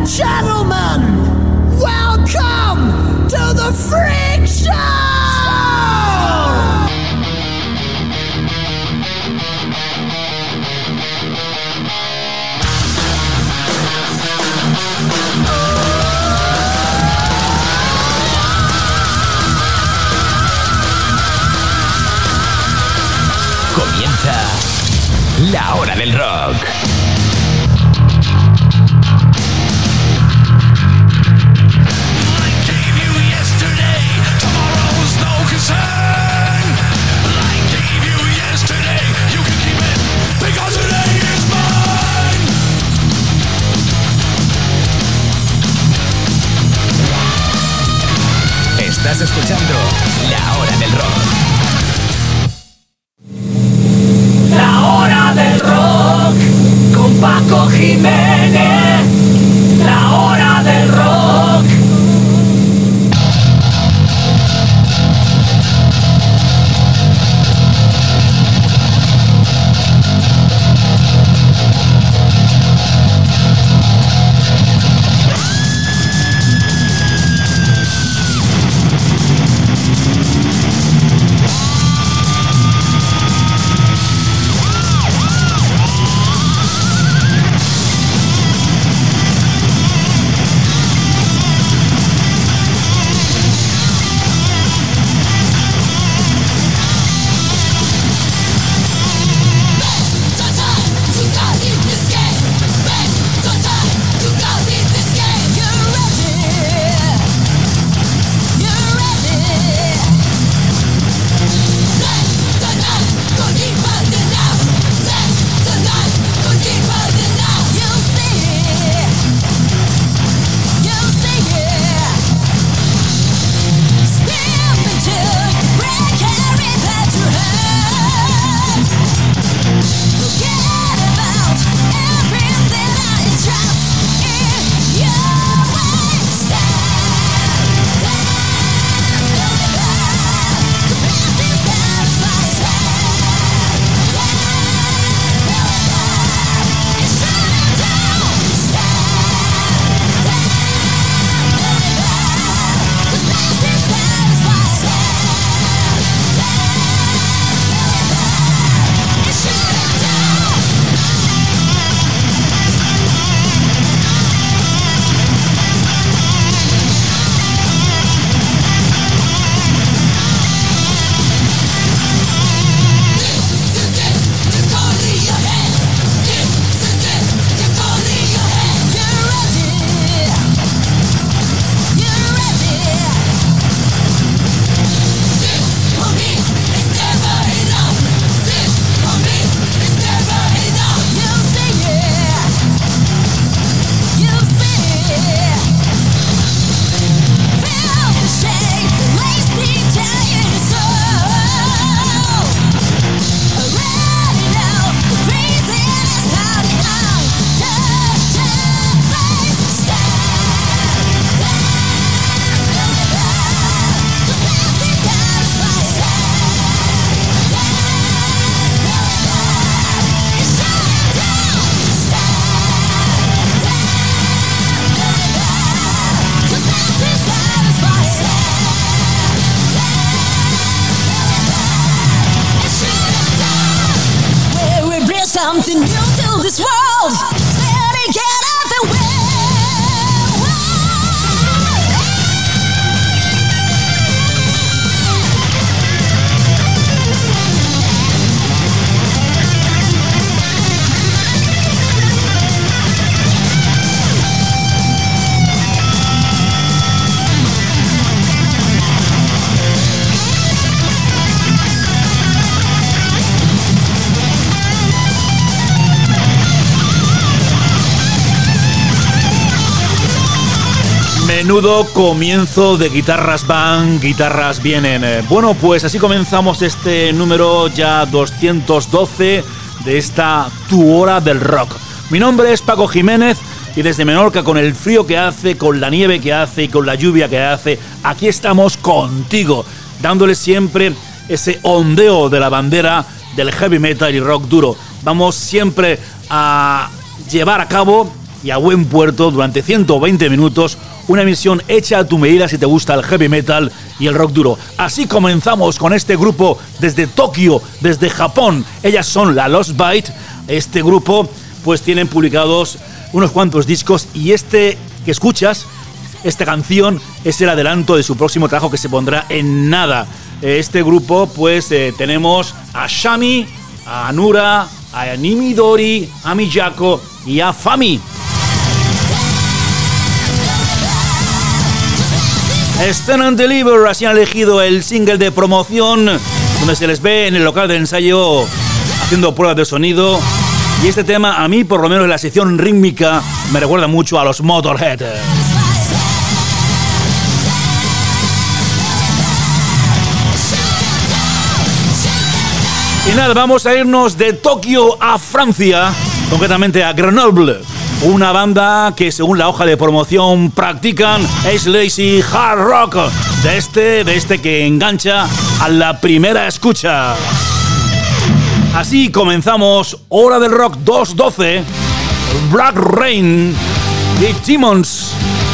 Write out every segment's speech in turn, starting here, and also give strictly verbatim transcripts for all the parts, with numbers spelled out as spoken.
gentlemen, welcome to the Freak Show! Comienza la hora del rock. Estás escuchando La Hora del Rock. La Hora del Rock con Paco Jiménez. La Hora del Rock. Something new to this world. Steady, get out the way. Menudo comienzo de guitarras van, guitarras vienen. Bueno, pues así comenzamos este número ya doscientos doce de esta Tu Hora del Rock. Mi nombre es Paco Jiménez y desde Menorca, con el frío que hace, con la nieve que hace y con la lluvia que hace, aquí estamos contigo, dándole siempre ese ondeo de la bandera del heavy metal y rock duro. Vamos siempre a llevar a cabo y a buen puerto durante ciento veinte minutos, una emisión hecha a tu medida si te gusta el heavy metal y el rock duro. Así comenzamos con este grupo desde Tokio, desde Japón. Ellas son la Lost Byte. Este grupo pues tienen publicados unos cuantos discos y este que escuchas, esta canción, es el adelanto de su próximo trabajo que se pondrá en nada. Este grupo pues eh, tenemos a Shami, a Anura, a Nimidori, a Miyako y a Fami. Stand and Deliver, así han elegido el single de promoción, donde se les ve en el local de ensayo haciendo pruebas de sonido. Y este tema, a mí, por lo menos en la sección rítmica, me recuerda mucho a los Motorhead. Y nada, vamos a irnos de Tokio a Francia, concretamente a Grenoble. Una banda que, según la hoja de promoción, practican Ace Lazy Hard Rock, de este, de este que engancha a la primera escucha. Así comenzamos Hora del Rock doscientos doce, Black Rain y Demons.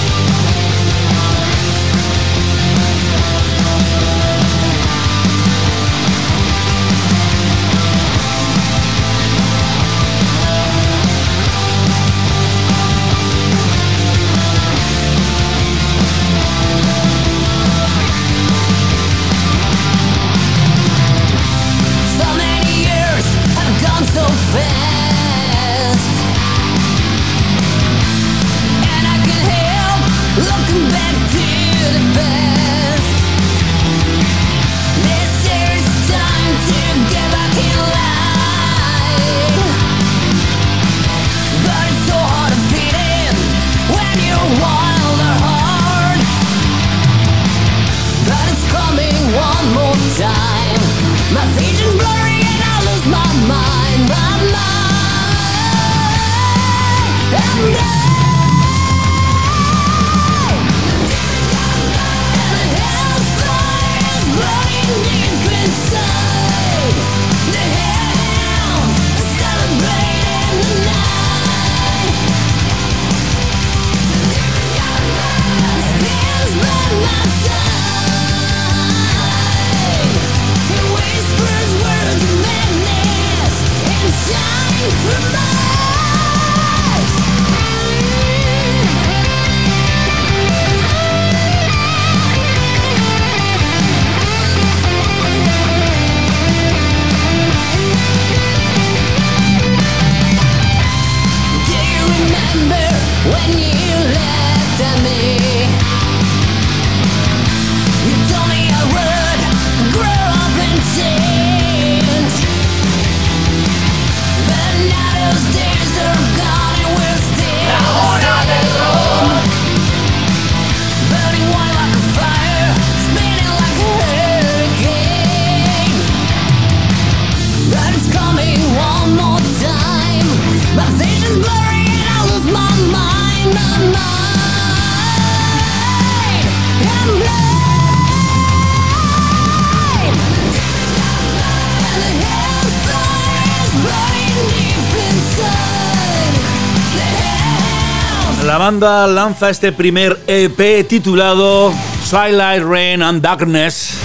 La banda lanza este primer E P titulado Twilight, Rain and Darkness.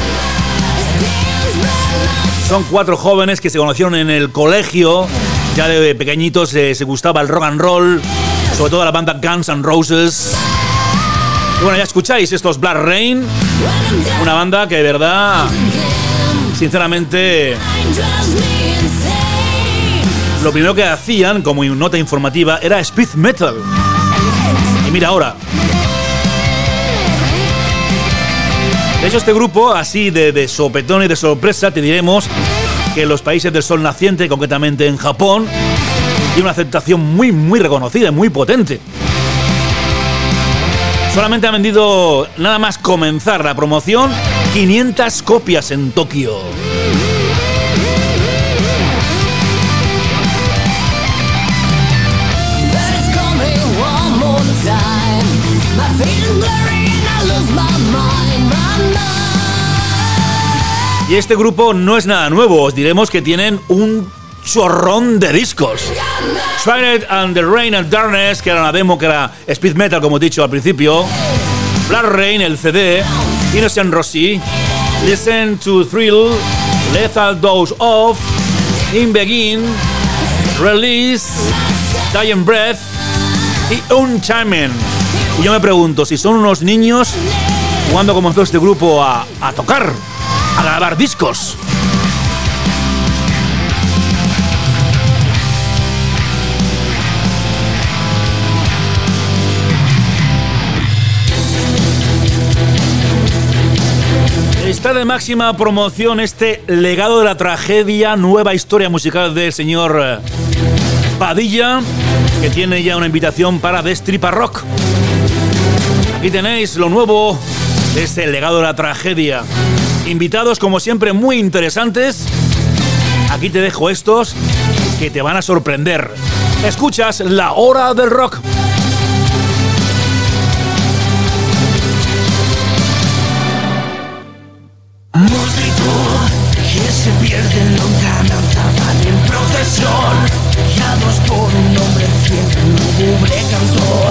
Son cuatro jóvenes que se conocieron en el colegio. Ya de pequeñitos eh, se gustaba el rock and roll, sobre todo la banda Guns N' Roses. Y bueno, ya escucháis estos Black Rain, una banda que de verdad, sinceramente, lo primero que hacían como nota informativa era speed metal. Y mira ahora. De hecho, este grupo, así de, de sopetón y de sorpresa, te diremos que en los países del sol naciente, concretamente en Japón, tiene una aceptación muy, muy reconocida y muy potente. Solamente ha vendido, nada más comenzar la promoción, quinientas copias en Tokio. Y este grupo no es nada nuevo, os diremos que tienen un chorrón de discos. Twilight and the Rain and Darkness, que era una demo, que era speed metal, como he dicho al principio. Blood Rain, el C D. Innocent Rosie. Listen to Thrill. Lethal Dose Of. In Begin. Release. Dying Breath. Y Unchained. Y yo me pregunto, si son unos niños, ¿cuándo comenzó este grupo a, a tocar? A grabar discos. Está de máxima promoción este legado de la tragedia, nueva historia musical del señor Padilla, que tiene ya una invitación para Destripa Rock. Aquí tenéis lo nuevo de este legado de la tragedia. Invitados, como siempre, muy interesantes. Aquí te dejo estos que te van a sorprender. Escuchas La Hora del Rock. Multitud que se pierde en lontananza, van en procesión, guiados por un hombre fiel, lúgubre cantor.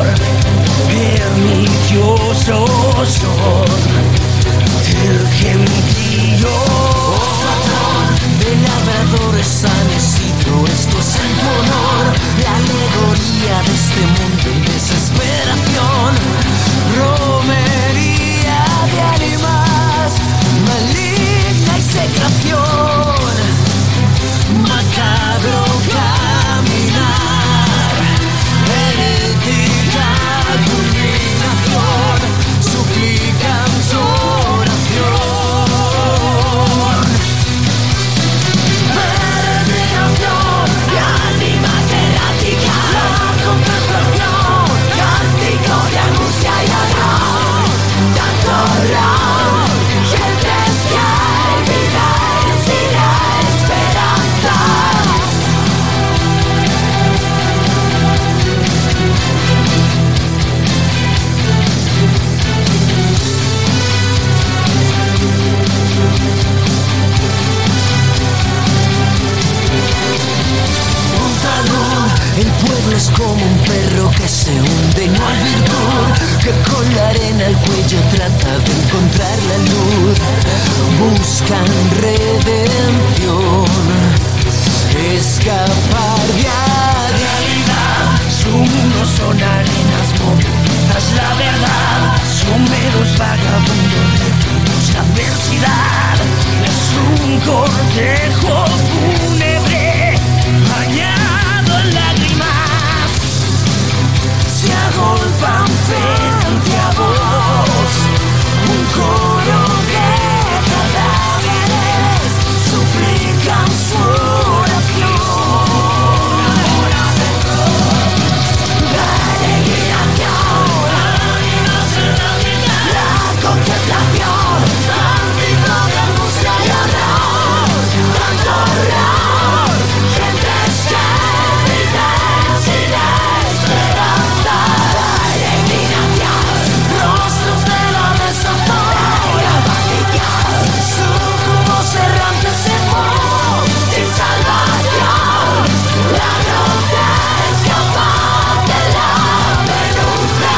Perniciosos son el gentío, patrón de labradores sanecito. Esto es en tu honor, la alegoría de este mundo en desesperación. Romería de ánimas, maligna execración, macabro caminar, herética culminación, suplican su oración. Peregrinación de ánimas erráticas, la contemplación, cántico de angustia y horror, tanto horror, gentes que olvidan sin esperanza. Un talón, el pueblo es como un perro que se hunde y no hay virtud, que con la arena al cuello trata de encontrar la luz. Buscan redención, escapar de la realidad. Su mundo son arenas movidas, la verdad. Su mero es vagabundo de busca adversidad. Es un cortejo fúnebre bañado en lágrimas. Se agolpan frente a vos, un coro de cadáveres suplican su oración. La peregrinación, la contemplación, cántico de angustia y horror, tanto horror, gentes que viven sin esperanza. La peregrinación, rostros de la desazón, la vanidad, sucubos errantes en voz, sin salvación. La grotesca paz de la penumbra.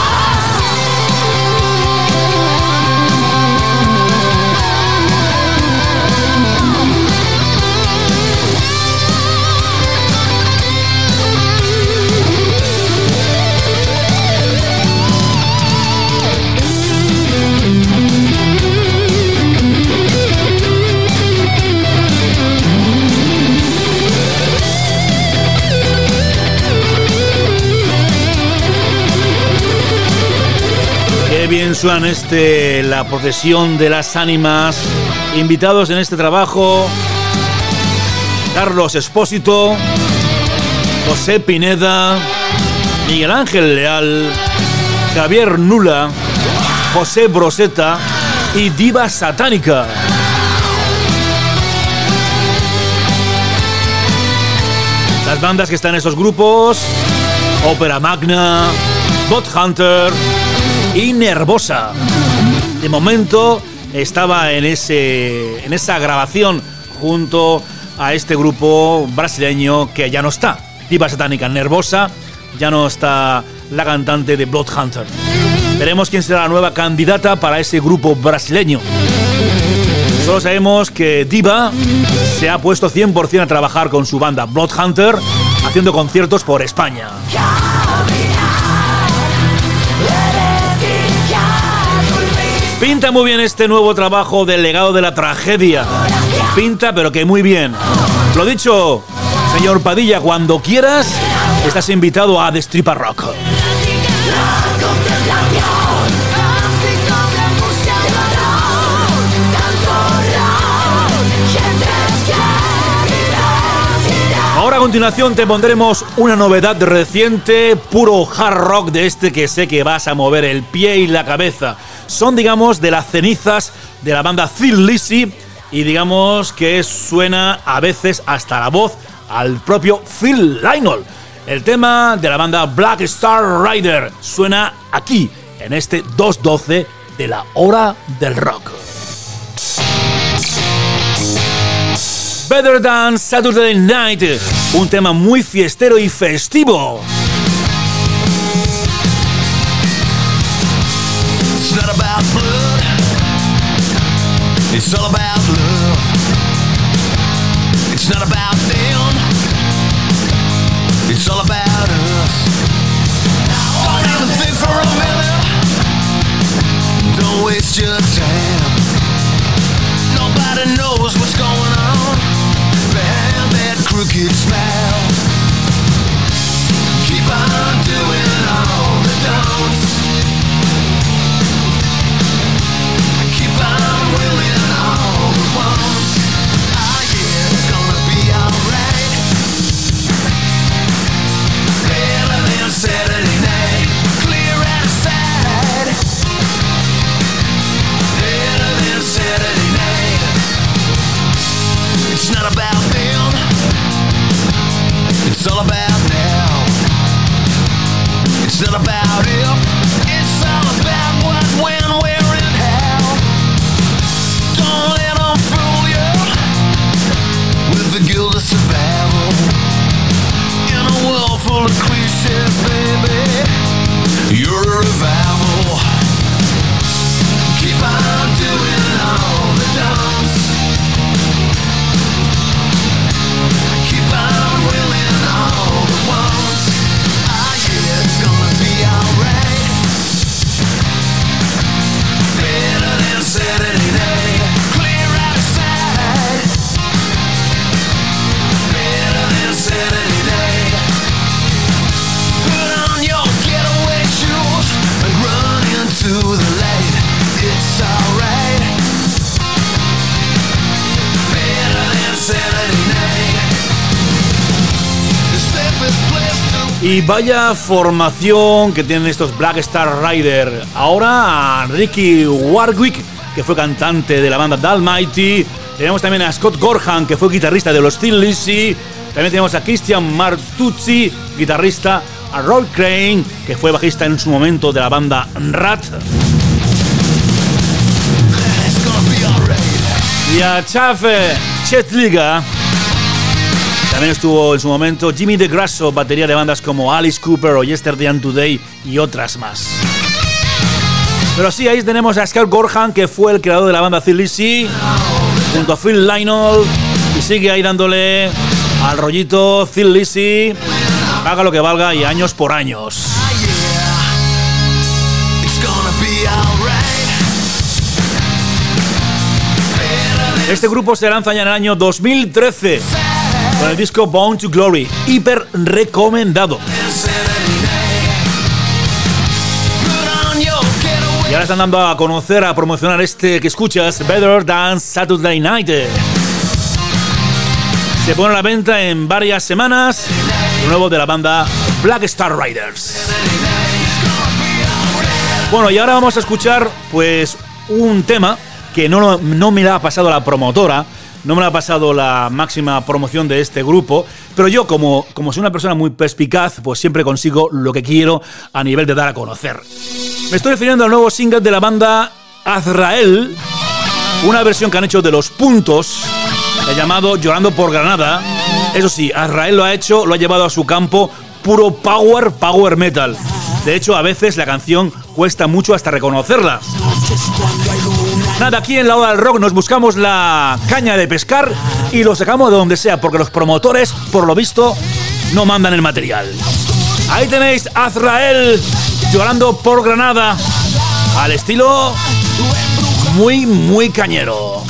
Qué bien suenan este, la procesión de las ánimas. Invitados en este trabajo: Carlos Espósito, José Pineda, Miguel Ángel Leal, Javier Nula, José Broseta y Diva Satánica. Las bandas que están en esos grupos: Ópera Magna, Bot Hunter y Nervosa. De momento estaba en, ese, en esa grabación junto a este grupo brasileño que ya no está. Diva Satánica Nervosa, ya no está la cantante de Bloodhunter. Veremos quién será la nueva candidata para ese grupo brasileño. Solo sabemos que Diva se ha puesto cien por ciento a trabajar con su banda Bloodhunter, haciendo conciertos por España. Pinta muy bien este nuevo trabajo del legado de la tragedia. Pinta, pero que muy bien. Lo dicho, señor Padilla, cuando quieras, estás invitado a Destripa Rock. Ahora a continuación te pondremos una novedad reciente, puro hard rock de este que sé que vas a mover el pie y la cabeza. Son, digamos, de las cenizas de la banda Thin Lizzy y digamos que suena a veces hasta la voz al propio Phil Lynott. El tema de la banda Black Star Rider suena aquí, en este dos doce de la hora del rock. Better Than Saturday Night, un tema muy fiestero y festivo. It's not about blood, it's all about love. It's not about them, it's all about us. Don't even think for a minute, don't waste your time. Nobody knows what's going on behind that crooked smile. Keep on doing all the don'ts. Keep on willing all the wants. Ah, yeah, it's gonna be alright. Better than Saturday night. Clear out side. Better than Saturday night. It's not about them, it's all about now. It's not about if, it's all about what, when, where, and how. Don't let them fool you with the guilt of survival. In a world full of cliches, baby, you're a revival. Keep on doing all the don'ts. Keep on willing all the wants. Ah, yeah, it's gonna be alright. Better than Saturday night. Clear outside. Better than Saturday night. Put on your getaway shoes and run into the light. It's alright. Better than Saturday night. The safest place to. Y vaya formación que tienen estos Black Star Rider. Ahora a Ricky Warwick, que fue cantante de la banda The Almighty. Tenemos también a Scott Gorham, que fue guitarrista de los Thin Lizzy. También tenemos a Christian Martuzzi, guitarrista. A Roy Crane, que fue bajista en su momento de la banda Rat. It's gonna be alright. Y a Chafe Chetliga. También estuvo en su momento Jimmy DeGrasso, batería de bandas como Alice Cooper o Yesterday and Today y otras más. Pero sí, ahí tenemos a Scott Gorham, que fue el creador de la banda Thin Lizzy, junto a Phil Lynott, y sigue ahí dándole al rollito Thin Lizzy, haga lo que valga y años por años. Ah, yeah. It's gonna be alright. Better than Este grupo se lanza ya en el año dos mil trece con el disco Born to Glory, hiper recomendado. Saturday night. Put on your getaway. Y ahora están dando a conocer, a promocionar este que escuchas, Better Than Saturday Night. Se pone a la venta en varias semanas, lo nuevo de la banda Black Star Riders. Bueno, y ahora vamos a escuchar pues un tema que no, no me la ha pasado la promotora, no me la ha pasado la máxima promoción de este grupo, pero yo como, como soy una persona muy perspicaz, pues siempre consigo lo que quiero a nivel de dar a conocer. Me estoy refiriendo al nuevo single de la banda Azrael, una versión que han hecho de Los Puntos, el llamado Llorando por Granada. Eso sí, Azrael lo ha hecho, lo ha llevado a su campo, puro power, power metal. De hecho, a veces la canción cuesta mucho hasta reconocerla. Nada, aquí en la hora del rock nos buscamos la caña de pescar y lo sacamos de donde sea, porque los promotores, por lo visto, no mandan el material. Ahí tenéis a Azrael Llorando por Granada, al estilo muy, muy cañero.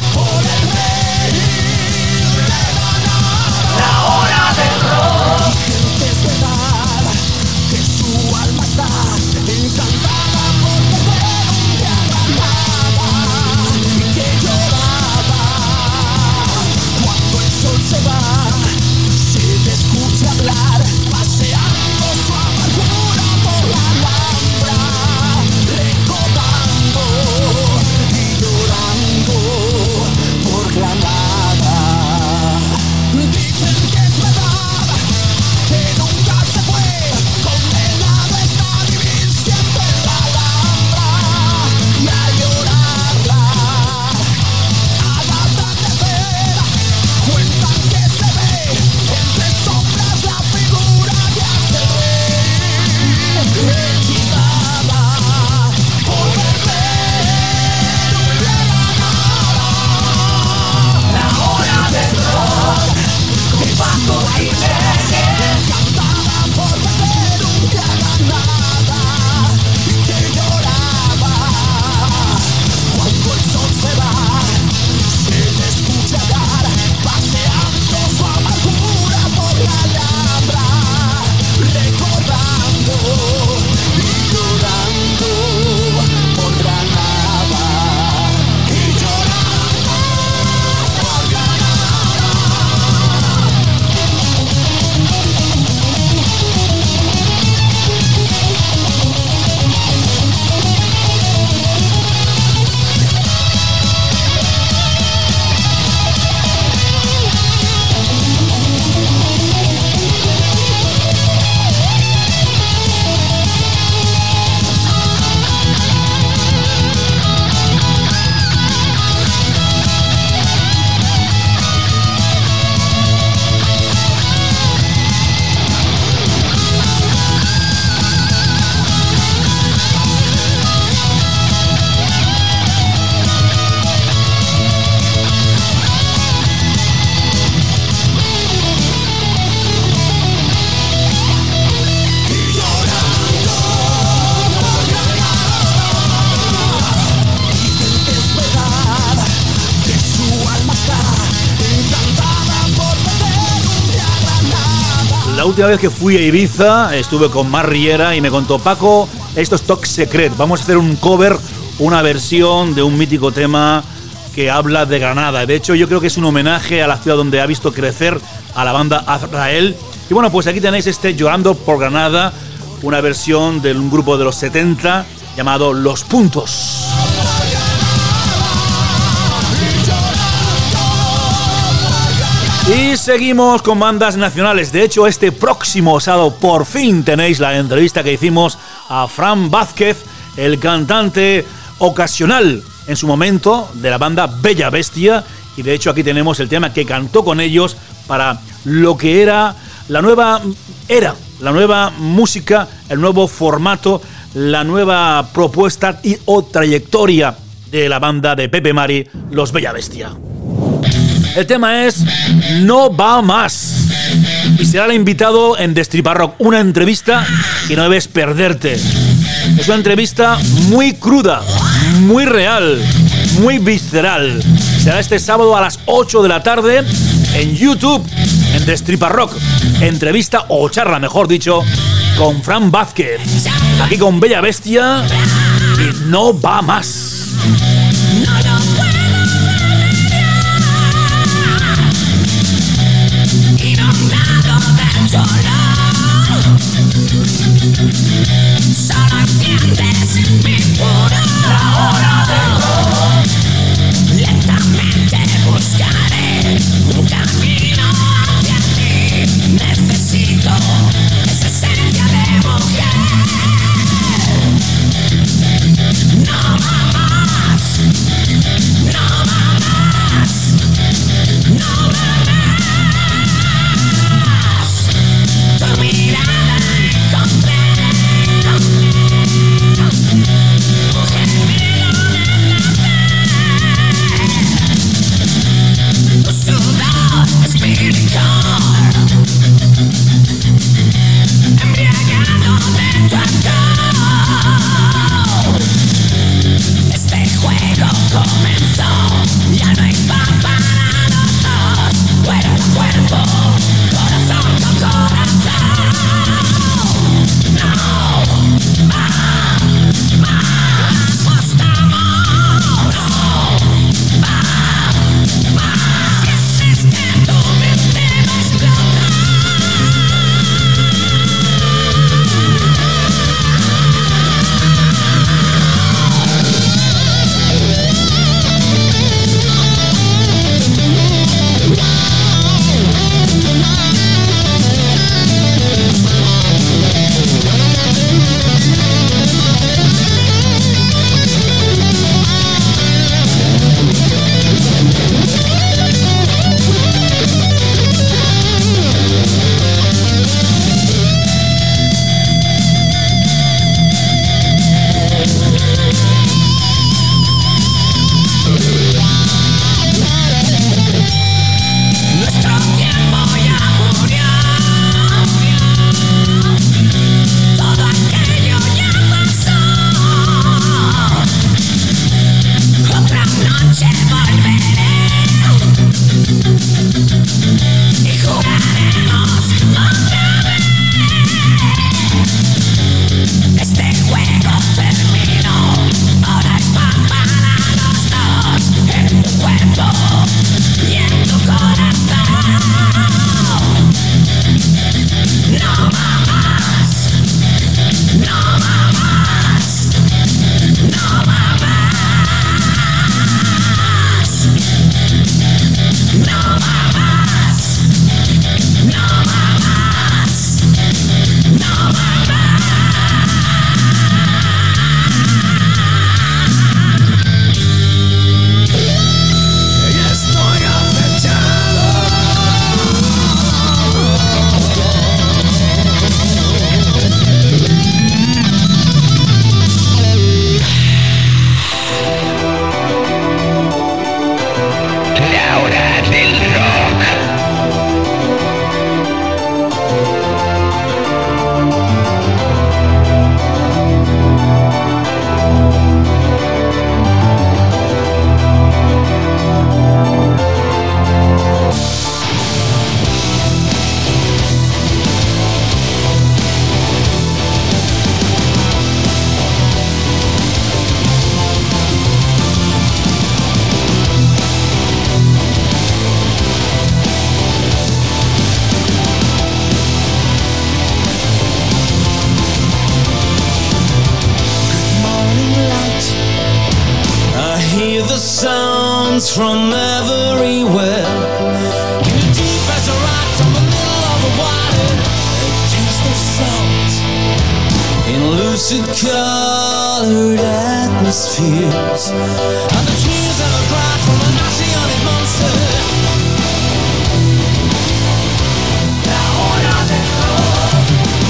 La hora del rock. La última vez que fui a Ibiza estuve con Mar Riera y me contó: Paco, esto es Top Secret, vamos a hacer un cover, una versión de un mítico tema que habla de Granada. De hecho, yo creo que es un homenaje a la ciudad donde ha visto crecer a la banda Azrael. Y bueno, pues aquí tenéis este Llorando por Granada, una versión de un grupo de los setenta llamado Los Puntos. Y seguimos con bandas nacionales. De hecho, este próximo sábado por fin tenéis la entrevista que hicimos a Fran Vázquez, el cantante ocasional en su momento de la banda Bella Bestia. Y de hecho aquí tenemos el tema que cantó con ellos para lo que era la nueva era, la nueva música, el nuevo formato, la nueva propuesta y o trayectoria de la banda de Pepe Mari, Los Bella Bestia. El tema es No va más. Y será el invitado en Destripa Rock. Una entrevista que no debes perderte. Es una entrevista muy cruda, muy real, muy visceral. Será este sábado a las ocho de la tarde en YouTube, en Destripa Rock. Entrevista o charla, mejor dicho, con Fran Vázquez. Aquí con Bella Bestia y No va más. Solo entiendes mi furor. La hora del rock. Lentamente buscaré un camino hacia ti. Necesito esa esencia de mujer. No va más. No va más. No va más. Colored atmospheres and the tears that I cried from a nazi-hunted monster. La hora del rock.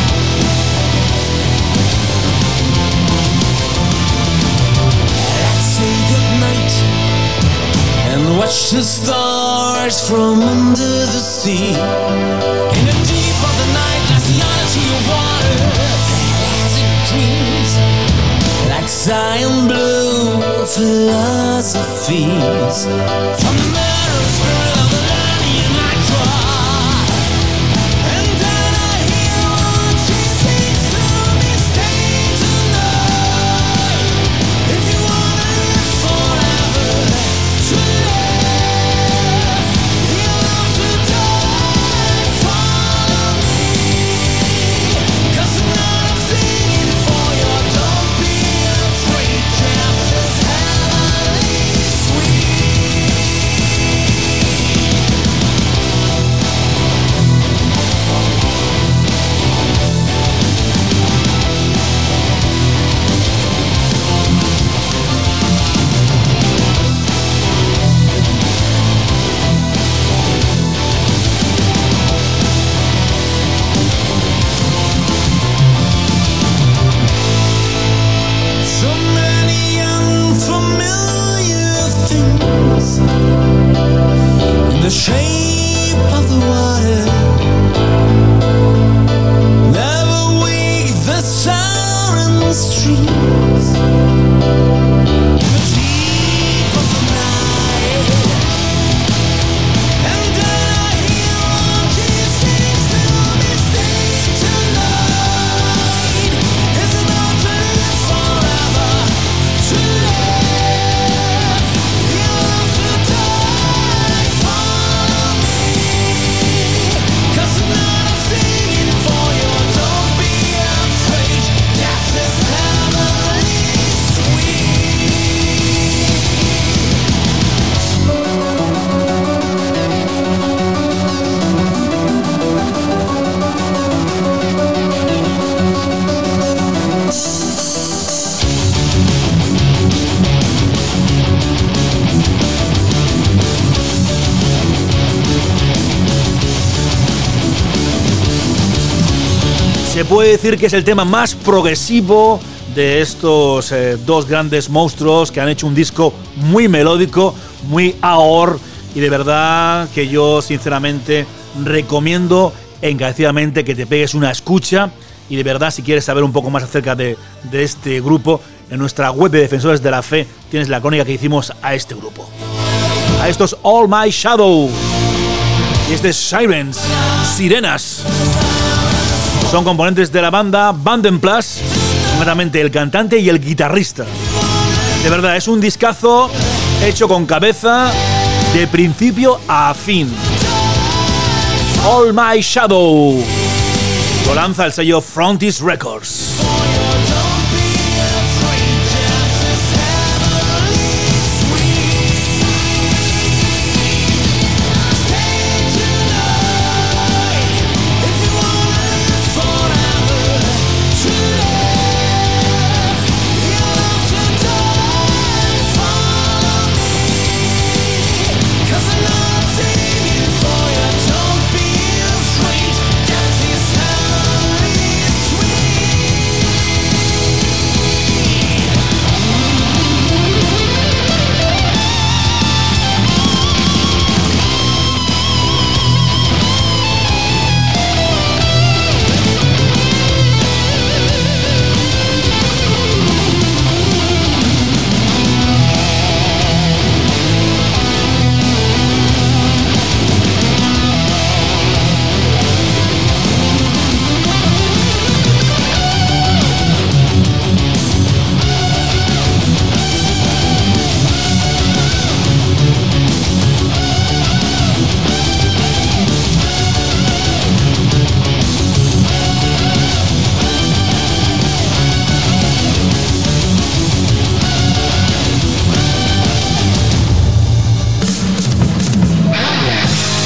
Let's say goodnight and watch the stars from under the sea. In the deep of the night, like the odyssey of water. Dreams, like Zion blue philosophies from the murderous spirit of the lion I cry. And then I hear what she sings to me, stay tonight. If you wanna live forever, to live, you have to die for me. Cause tonight I'm singing for you. Don't be afraid, just as heavenly so many unfamiliar things in the shape of the water. Never wake the siren streams in the deep of the night. And then I hear what she sings to me, stay tonight. It's about to live forever, to live. You have to die for me. Cause tonight I'm singing for you. Don't be afraid, death is heavenly sweet. Se puede decir que es el tema más progresivo de estos eh, dos grandes monstruos que han hecho un disco muy melódico, muy ahor, y de verdad que yo sinceramente recomiendo encarecidamente que te pegues una escucha. Y de verdad, si quieres saber un poco más acerca de, de este grupo, en nuestra web de Defensores de la Fe tienes la crónica que hicimos a este grupo, a estos All My Shadow y este Sirens, Sirenas. Son componentes de la banda Vandenplas, concretamente el cantante y el guitarrista. De verdad, es un discazo hecho con cabeza de principio a fin. All My Shadow lo lanza el sello Frontis Records.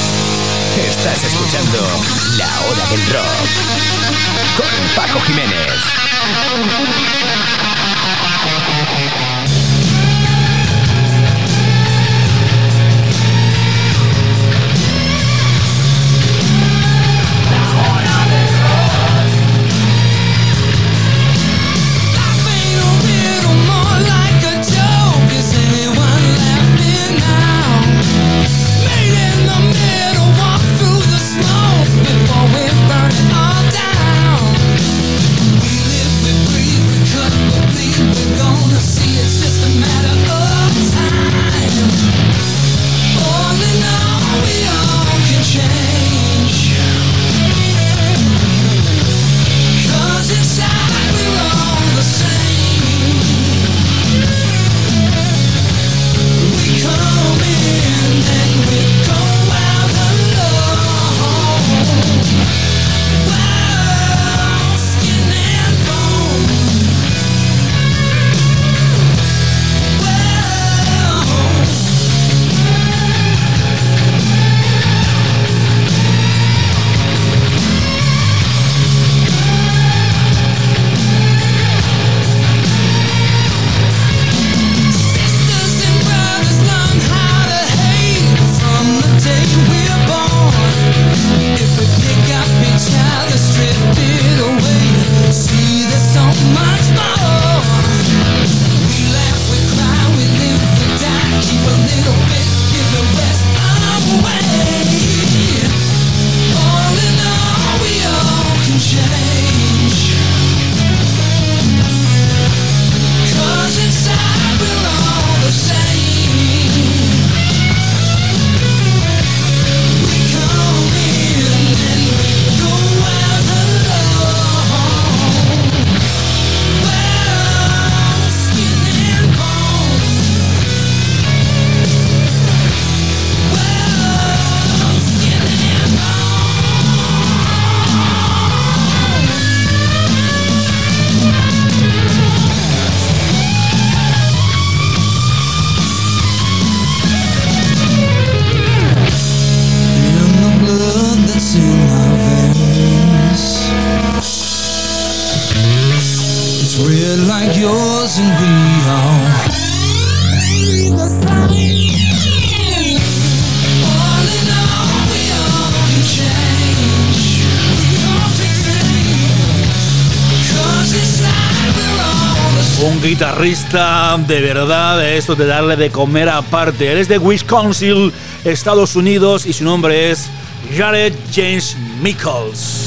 Estás escuchando La Hora del Rock con Paco Jiménez. Un guitarrista de verdad, de esto de darle de comer aparte. Él es de Wisconsin, Estados Unidos, y su nombre es Jared James Nichols.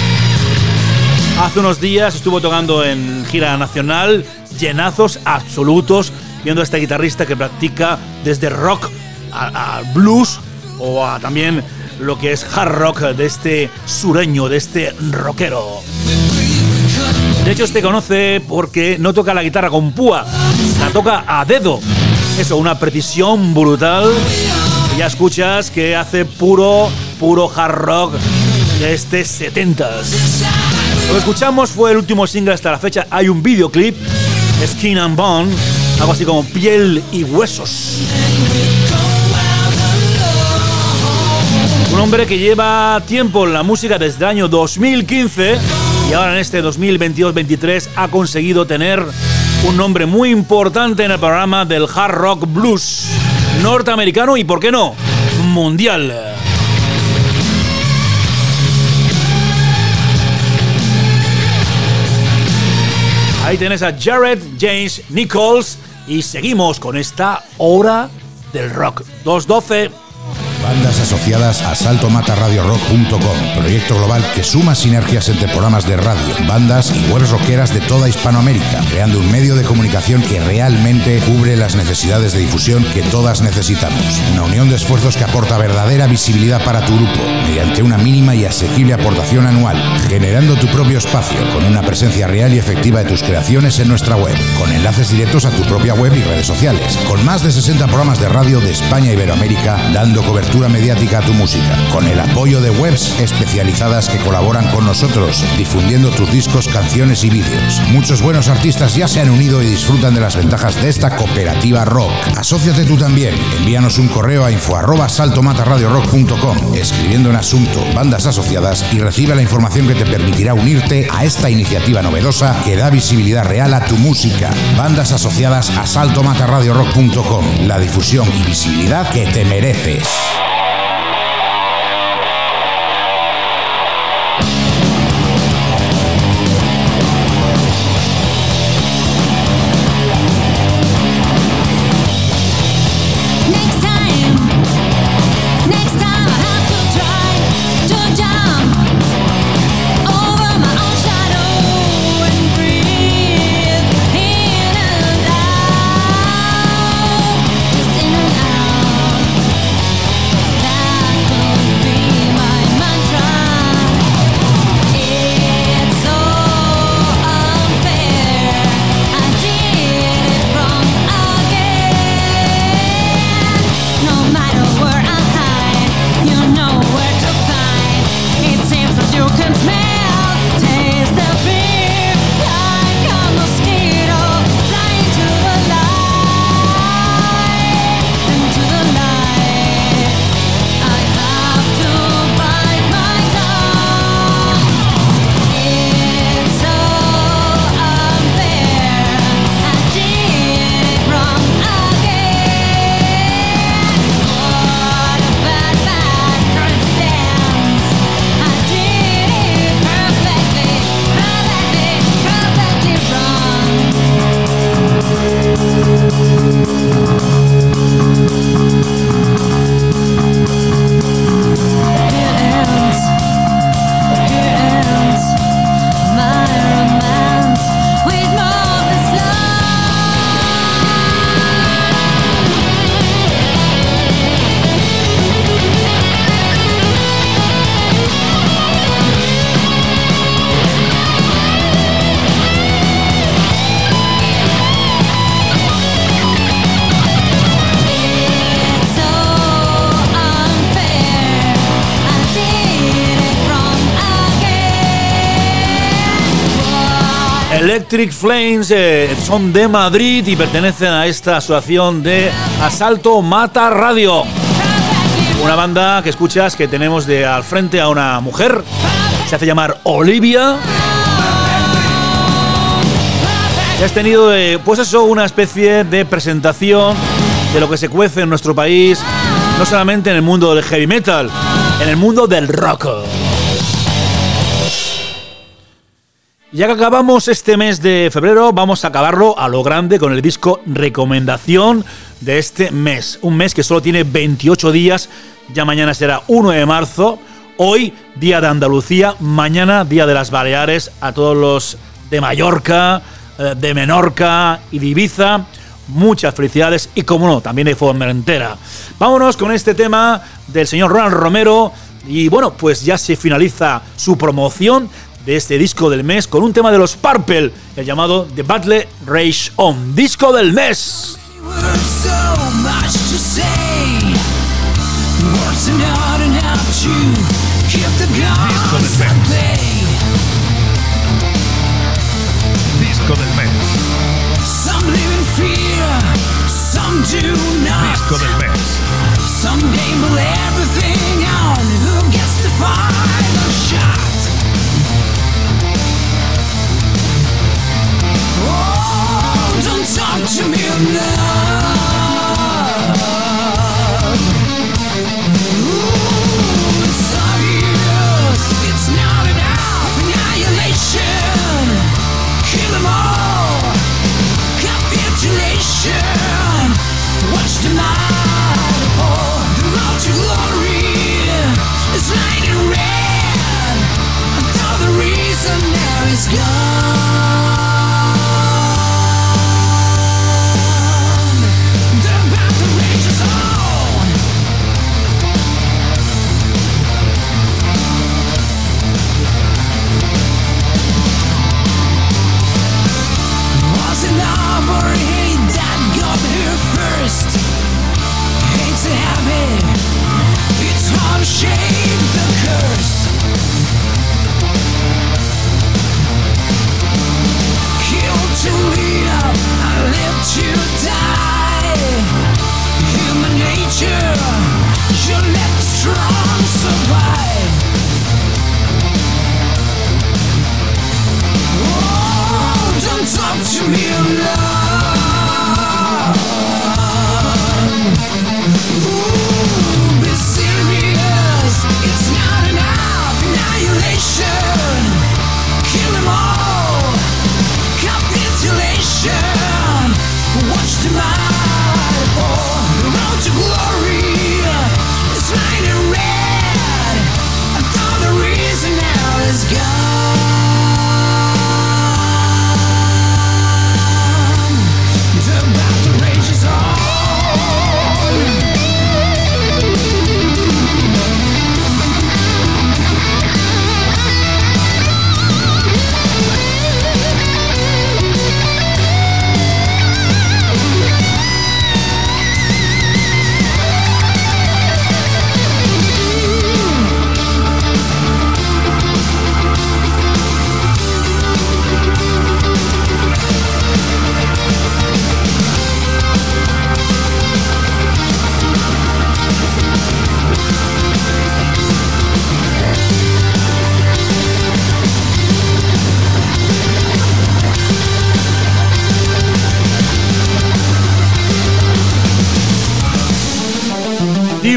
Hace unos días estuvo tocando en gira nacional, llenazos absolutos, viendo a este guitarrista que practica desde rock a, a blues o a también lo que es hard rock de este sureño, de este rockero. De hecho, este conoce porque no toca la guitarra con púa, la toca a dedo. Eso, una precisión brutal. Y ya escuchas que hace puro, puro hard rock de este setentas. Lo que escuchamos fue el último single hasta la fecha. Hay un videoclip, Skin and Bone, algo así como piel y huesos. Un hombre que lleva tiempo en la música desde el año dos mil quince y ahora en este dos mil veintidós veintitrés ha conseguido tener un nombre muy importante en el programa del hard rock blues norteamericano y, ¿por qué no?, mundial. Ahí tenés a Jared James Nichols y seguimos con esta hora del rock. dos doce. Bandas asociadas a salto mata radio rock punto com, proyecto global que suma sinergias entre programas de radio, bandas y webs rockeras de toda Hispanoamérica, creando un medio de comunicación que realmente cubre las necesidades de difusión que todas necesitamos. Una unión de esfuerzos que aporta verdadera visibilidad para tu grupo, mediante una mínima y asequible aportación anual, generando tu propio espacio con una presencia real y efectiva de tus creaciones en nuestra web, con enlaces directos a tu propia web y redes sociales, con más de sesenta programas de radio de España e Iberoamérica, dando cobertura cobertura mediática a tu música, con el apoyo de webs especializadas que colaboran con nosotros, difundiendo tus discos, canciones y vídeos. Muchos buenos artistas ya se han unido y disfrutan de las ventajas de esta cooperativa rock. Asóciate tú también. Envíanos un correo a info arroba saltomatarradiorock punto com, escribiendo en asunto bandas asociadas, y recibe la información que te permitirá unirte a esta iniciativa novedosa que da visibilidad real a tu música. Bandas asociadas a saltomatarradiorock punto com, la difusión y visibilidad que te mereces. Electric Flames eh, son de Madrid y pertenecen a esta asociación de Asalto Mata Radio. Una banda que escuchas que tenemos de al frente a una mujer, se hace llamar Olivia. Y has tenido, eh, pues eso, una especie de presentación de lo que se cuece en nuestro país, no solamente en el mundo del heavy metal, en el mundo del rock. Ya que acabamos este mes de febrero, vamos a acabarlo a lo grande con el disco recomendación de este mes. Un mes que solo tiene veintiocho días, ya mañana será uno de marzo, hoy día de Andalucía, mañana día de las Baleares, a todos los de Mallorca, de Menorca y de Ibiza, muchas felicidades y, como no, también de Formentera. Vámonos con este tema del señor Ronald Romero y bueno, pues ya se finaliza su promoción de este disco del mes con un tema de los Purple, el llamado The Battle Rage On, disco del mes. Disco del mes. Disco del mes. Some live in fear, some do not. Disco del mes. Some gamble everything on who gets the final shot. Oh, don't talk to me of love. Ooh, it's obvious, it's not enough. Annihilation, kill them all. Capitulation, watch the night fall. The road to glory.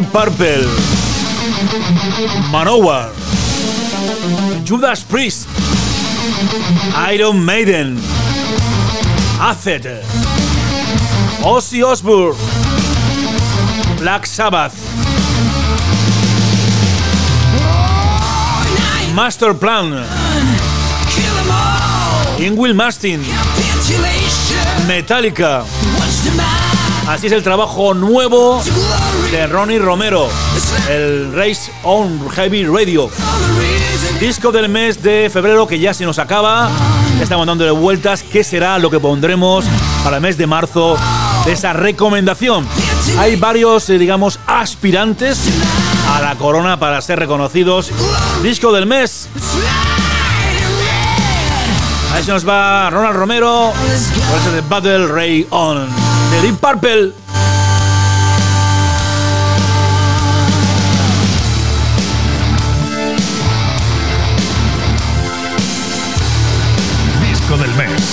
Purple, Manowar, Judas Priest, Iron Maiden, Acid, Ozzy Osbourne, Black Sabbath, Masterplan, Ingrid Malmsteen, Metallica. Así es el trabajo nuevo de Ronnie Romero, el Race on Heavy Radio. Disco del mes de febrero que ya se nos acaba. Ya estamos dándole vueltas. ¿Qué será lo que pondremos para el mes de marzo de esa recomendación? Hay varios, eh, digamos, aspirantes a la corona para ser reconocidos. Disco del mes. Ahí se nos va Ronald Romero por ese de Battle Ray On de Deep Purple. Disco del mes.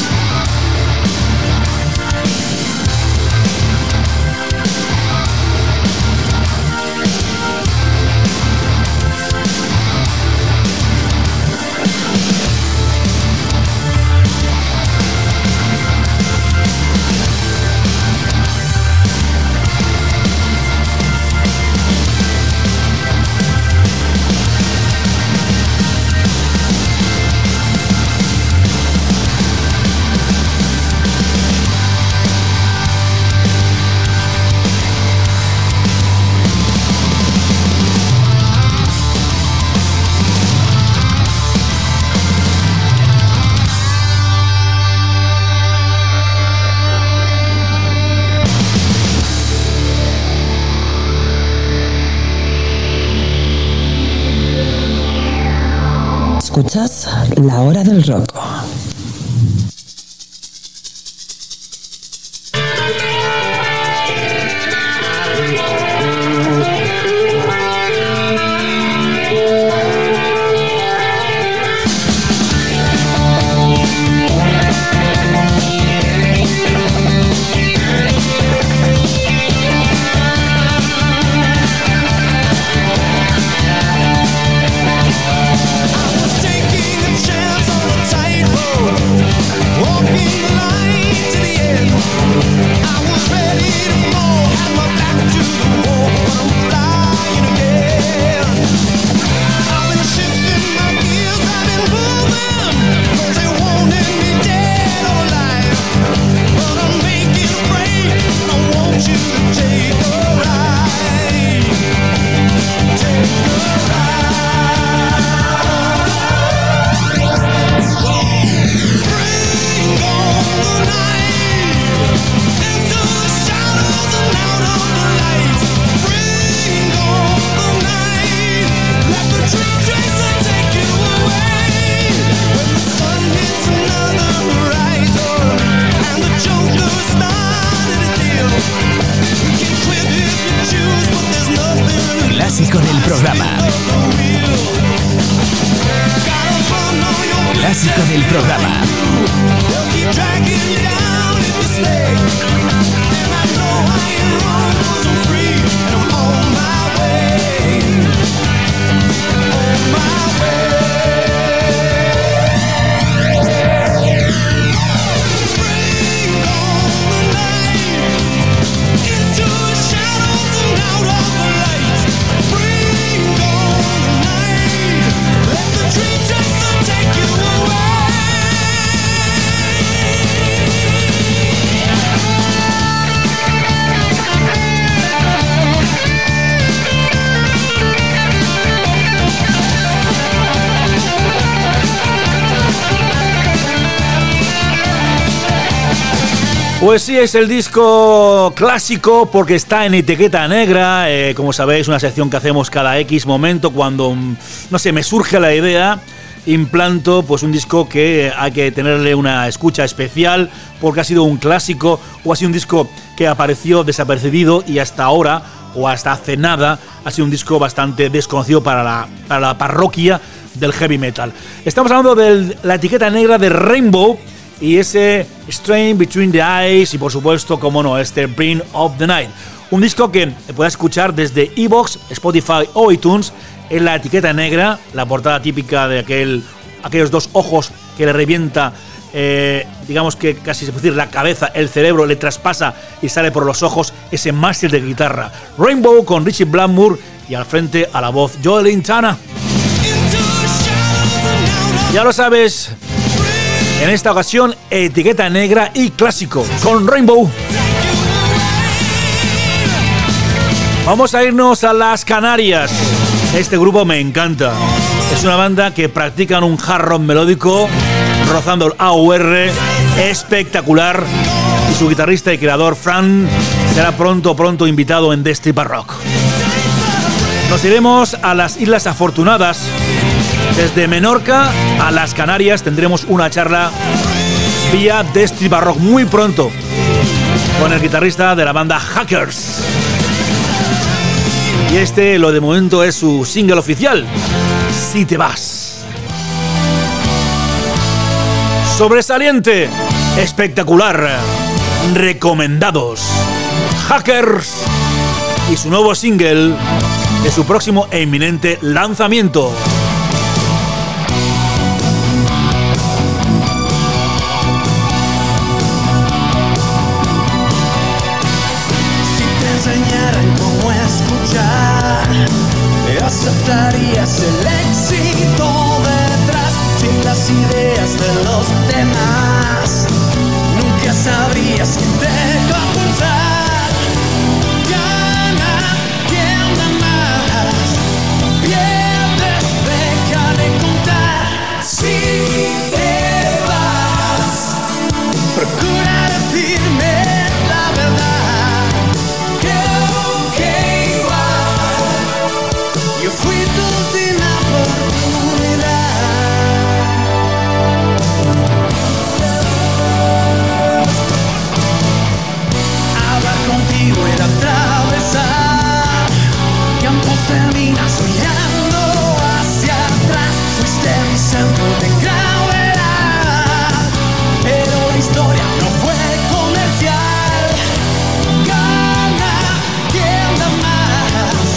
Escuchas La Hora del Rock. Clásico del programa. Clásico del programa. Pues sí, es el disco clásico porque está en etiqueta negra. Eh, como sabéis, una sección que hacemos cada X momento cuando, no sé, me surge la idea, implanto pues un disco que hay que tenerle una escucha especial porque ha sido un clásico o ha sido un disco que apareció desapercibido y hasta ahora o hasta hace nada ha sido un disco bastante desconocido para la, para la parroquia del heavy metal. Estamos hablando de la etiqueta negra de Rainbow y ese Strain Between the Eyes y por supuesto, como no, este Bring of the Night. Un disco que puedes escuchar desde iVoox, Spotify o iTunes en la etiqueta negra, la portada típica de aquel, aquellos dos ojos que le revienta, eh, digamos que casi se puede decir la cabeza, el cerebro le traspasa y sale por los ojos ese mástil de guitarra. Rainbow con Richie Blackmore y al frente a la voz Joe Lintana. Ya lo sabes, en esta ocasión etiqueta negra y clásico con Rainbow. Vamos a irnos a las Canarias. Este grupo me encanta. Es una banda que practican un hard rock melódico, rozando el A U R, espectacular. Y su guitarrista y creador, Fran, será pronto, pronto invitado en Destripa Rock. Nos iremos a las Islas Afortunadas. Desde Menorca a las Canarias tendremos una charla vía Destripa Rock muy pronto con el guitarrista de la banda Hackers. Y este, lo de momento, es su single oficial, Si te vas. Sobresaliente, espectacular, recomendados. Hackers y su nuevo single de su próximo e inminente lanzamiento. Aceptarías el éxito detrás sin las ideas de los demás. Nunca sabrías quién te va a pulsar. Gana quien da más. Pierdes, deja de contar. Si te vas, procura decirme la verdad. Creo que yo fui tu última oportunidad. Hablar contigo era atravesar campos de minas soñando hacia atrás. Fuiste mi centro de gravedad, pero la historia no fue comercial. Gana quien da más.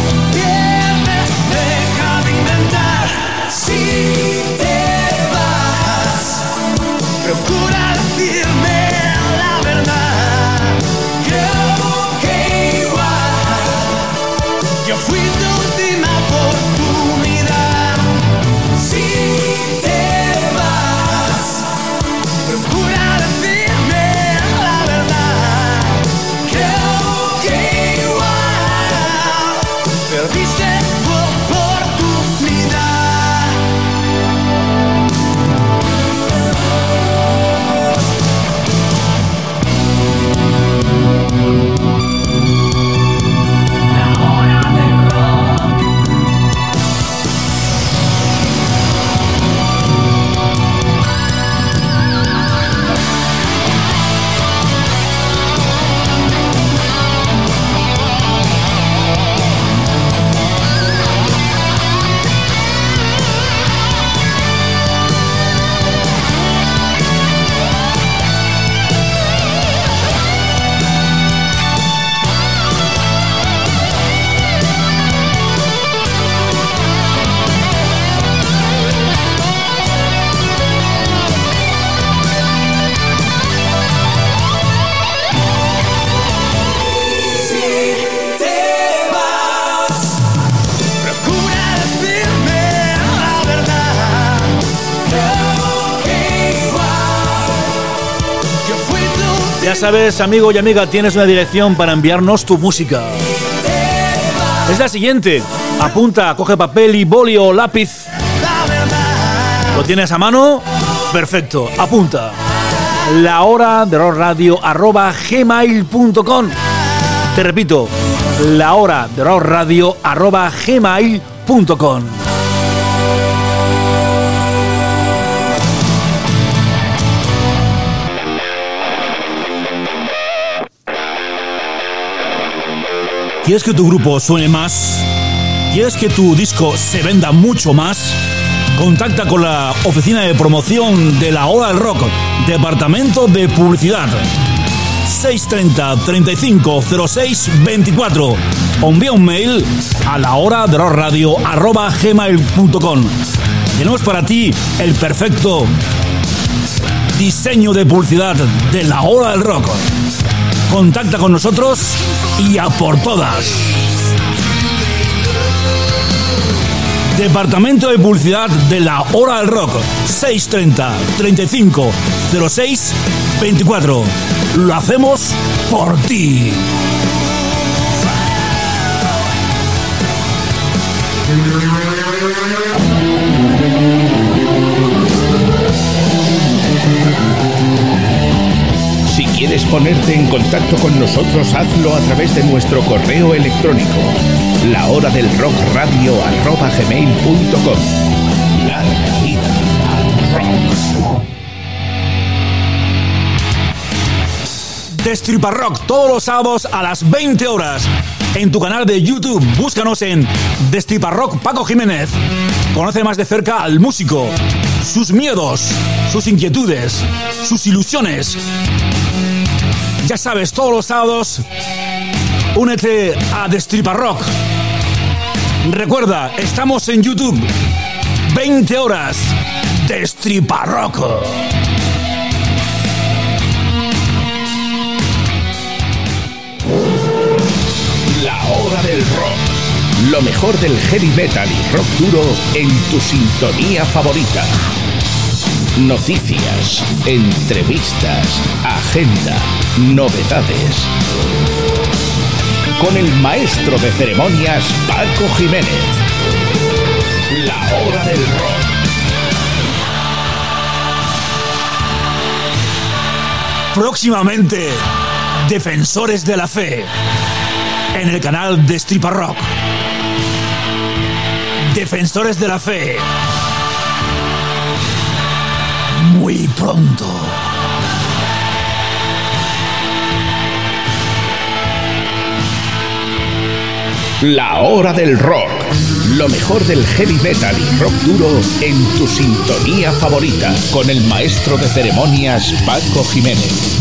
Si te vas, procura decirme la verdad. Creo que igual yo fui tu última oportunidad. Si te vas, procura decirme la verdad. Creo que igual perdiste tu oportunidad. Ya sabes, amigo y amiga, tienes una dirección para enviarnos tu música. Es la siguiente. Apunta, coge papel y boli o lápiz. ¿Lo tienes a mano? Perfecto, apunta. La hora de rock radio arroba gmail punto com. Te repito, la hora de rock radio arroba gmail punto com. ¿Quieres que tu grupo suene más? ¿Quieres que tu disco se venda mucho más? Contacta con la oficina de promoción de La Hora del Rock, Departamento de Publicidad. seis tres cero, treinta y cinco cero seis veinticuatro o envía un mail a la hora de rock radio arroba gmail punto com. Tenemos para ti el perfecto diseño de publicidad de La Hora del Rock. Contacta con nosotros y a por todas. Departamento de Publicidad de La Hora del Rock, seis tres cero, treinta y cinco cero seis veinticuatro. Lo hacemos por ti. Si quieres ponerte en contacto con nosotros, hazlo a través de nuestro correo electrónico, la hora del rock radio arroba gmail punto com. Larga vida al rock. Destripa Rock todos los sábados a las veinte horas. En tu canal de YouTube, búscanos en Destripa Rock Paco Jiménez. Conoce más de cerca al músico, sus miedos, sus inquietudes, sus ilusiones. Ya sabes, todos los sábados, únete a Destripa Rock. Recuerda, estamos en YouTube, veinte horas, Destripa Rock. La Hora del Rock. Lo mejor del heavy metal y rock duro en tu sintonía favorita. Noticias, entrevistas, agenda, novedades. Con el maestro de ceremonias Paco Jiménez. La Hora del Rock. Próximamente, Defensores de la Fe. En el canal de Destripa Rock. Defensores de la Fe. Muy pronto. La Hora del Rock. Lo mejor del heavy metal y rock duro en tu sintonía favorita. Con el maestro de ceremonias Paco Jiménez.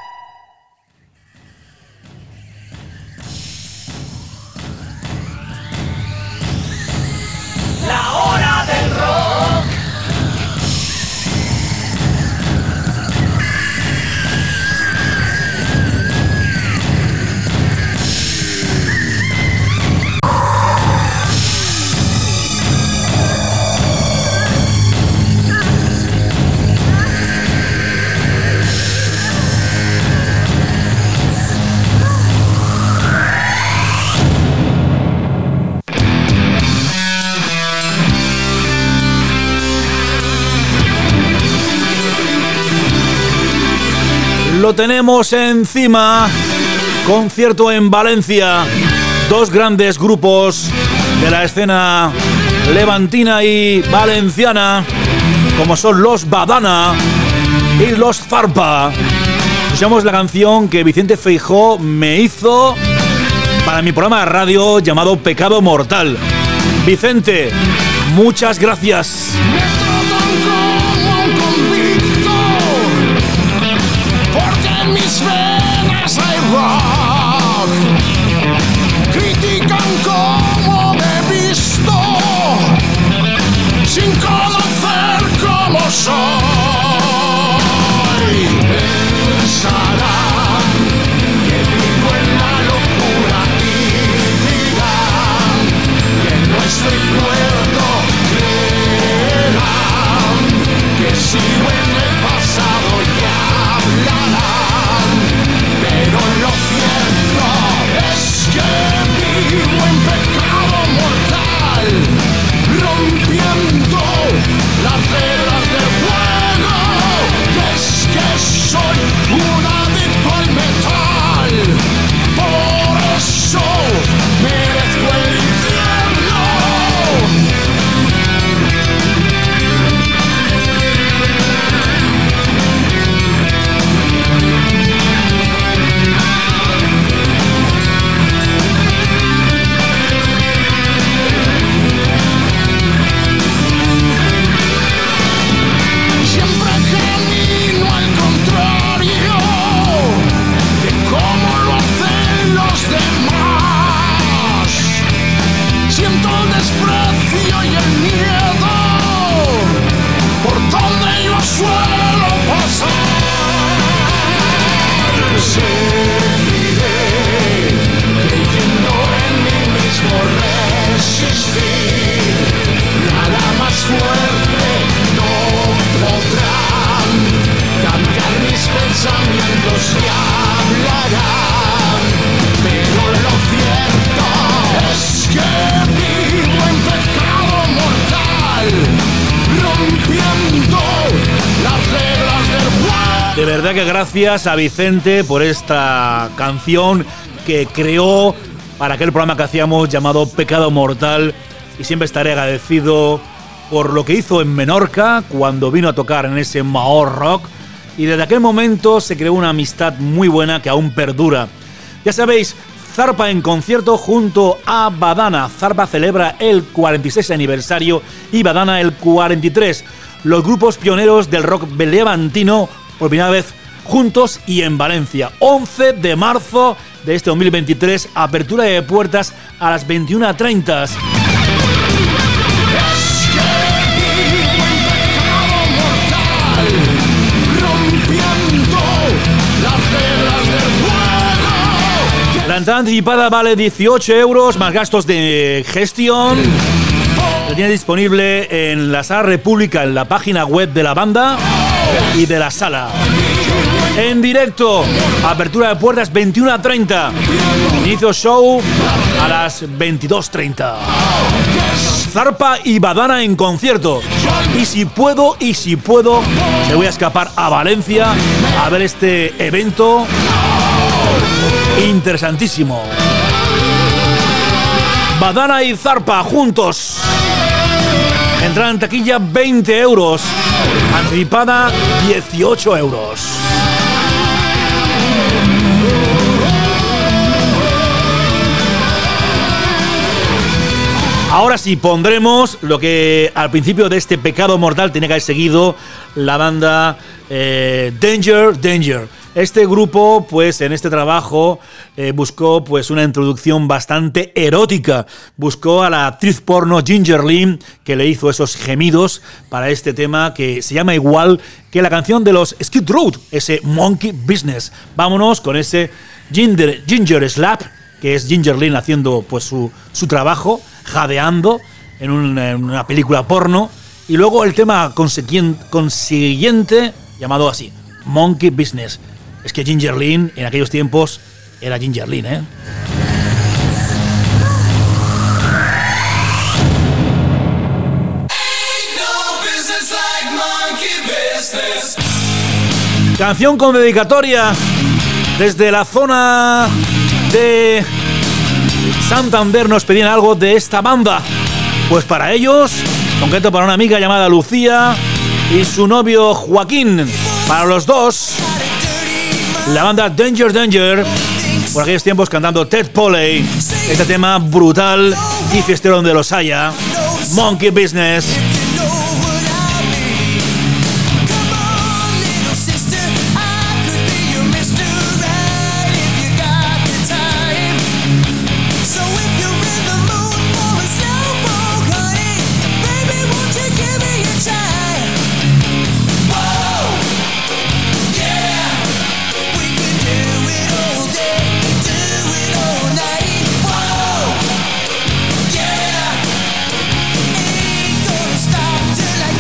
Lo tenemos encima. Concierto en Valencia. Dos grandes grupos de la escena levantina y valenciana, como son los Badana y los Farpa. Escuchamos la canción que Vicente Feijóo me hizo para mi programa de radio llamado Pecado Mortal. Vicente, muchas gracias. Mis venas hay rock. Critican como me he visto, sin conocer cómo soy. Pensarán que vivo en la locura y dirán que no estoy cuerdo. Creerán que sigo en el pasado y hablarán pensamientos ya hablarán, pero lo cierto es que vivo en pecado mortal, rompiendo las reglas del juego. De verdad que gracias a Vicente por esta canción que creó para aquel programa que hacíamos llamado Pecado Mortal, y siempre estaré agradecido por lo que hizo en Menorca cuando vino a tocar en ese Mahor Rock, y desde aquel momento se creó una amistad muy buena que aún perdura. Ya sabéis, Zarpa en concierto junto a Badana. Zarpa celebra el cuarenta y seis aniversario y Badana el cuarenta y tres. Los grupos pioneros del rock levantino por primera vez juntos y en Valencia. once de marzo de este dos mil veintitrés, apertura de puertas a las veintiuna treinta. La entrada anticipada vale dieciocho euros más gastos de gestión. Lo tiene disponible en la Sala República, en la página web de la banda y de la sala. En directo, apertura de puertas veintiuna treinta. Inicio show a las veintidós treinta. Zarpa y Badana en concierto. Y si puedo, y si puedo, me voy a escapar a Valencia a ver este evento interesantísimo. Badana y Zarpa juntos. Entrada en taquilla veinte euros. Anticipada dieciocho euros. Ahora sí pondremos lo que al principio de este Pecado Mortal tenía que haber seguido la banda eh, Danger Danger. Este grupo, pues en este trabajo eh, buscó pues una introducción bastante erótica. Buscó a la actriz porno Ginger Lynn, que le hizo esos gemidos para este tema que se llama igual que la canción de los Skid Row, ese Monkey Business. Vámonos con ese Ginger, Ginger Slap, que es Ginger Lynn haciendo pues su, su trabajo, jadeando en una, en una película porno. Y luego el tema consiguiente, llamado así, Monkey Business. Es que Ginger Lynn en aquellos tiempos era Ginger Lynn, ¿eh? Canción con dedicatoria desde la zona de Santander. Nos pedían algo de esta banda. Pues para ellos, concreto para una amiga llamada Lucía y su novio Joaquín. Para los dos, la banda Danger Danger, por aquellos tiempos cantando Ted Poley, este tema brutal y fiestero donde los haya, Monkey Business. Stop till I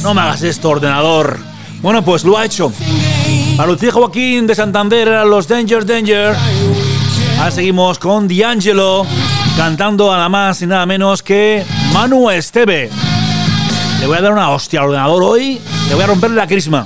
No me hagas esto, ordenador. Bueno, pues lo ha hecho. Para Lucía Joaquín de Santander eran los Danger Danger. Ahora seguimos con D'Angelo cantando a nada más y nada menos que Manu Esteve. Le voy a dar una hostia al ordenador hoy. Le voy a romper la crisma.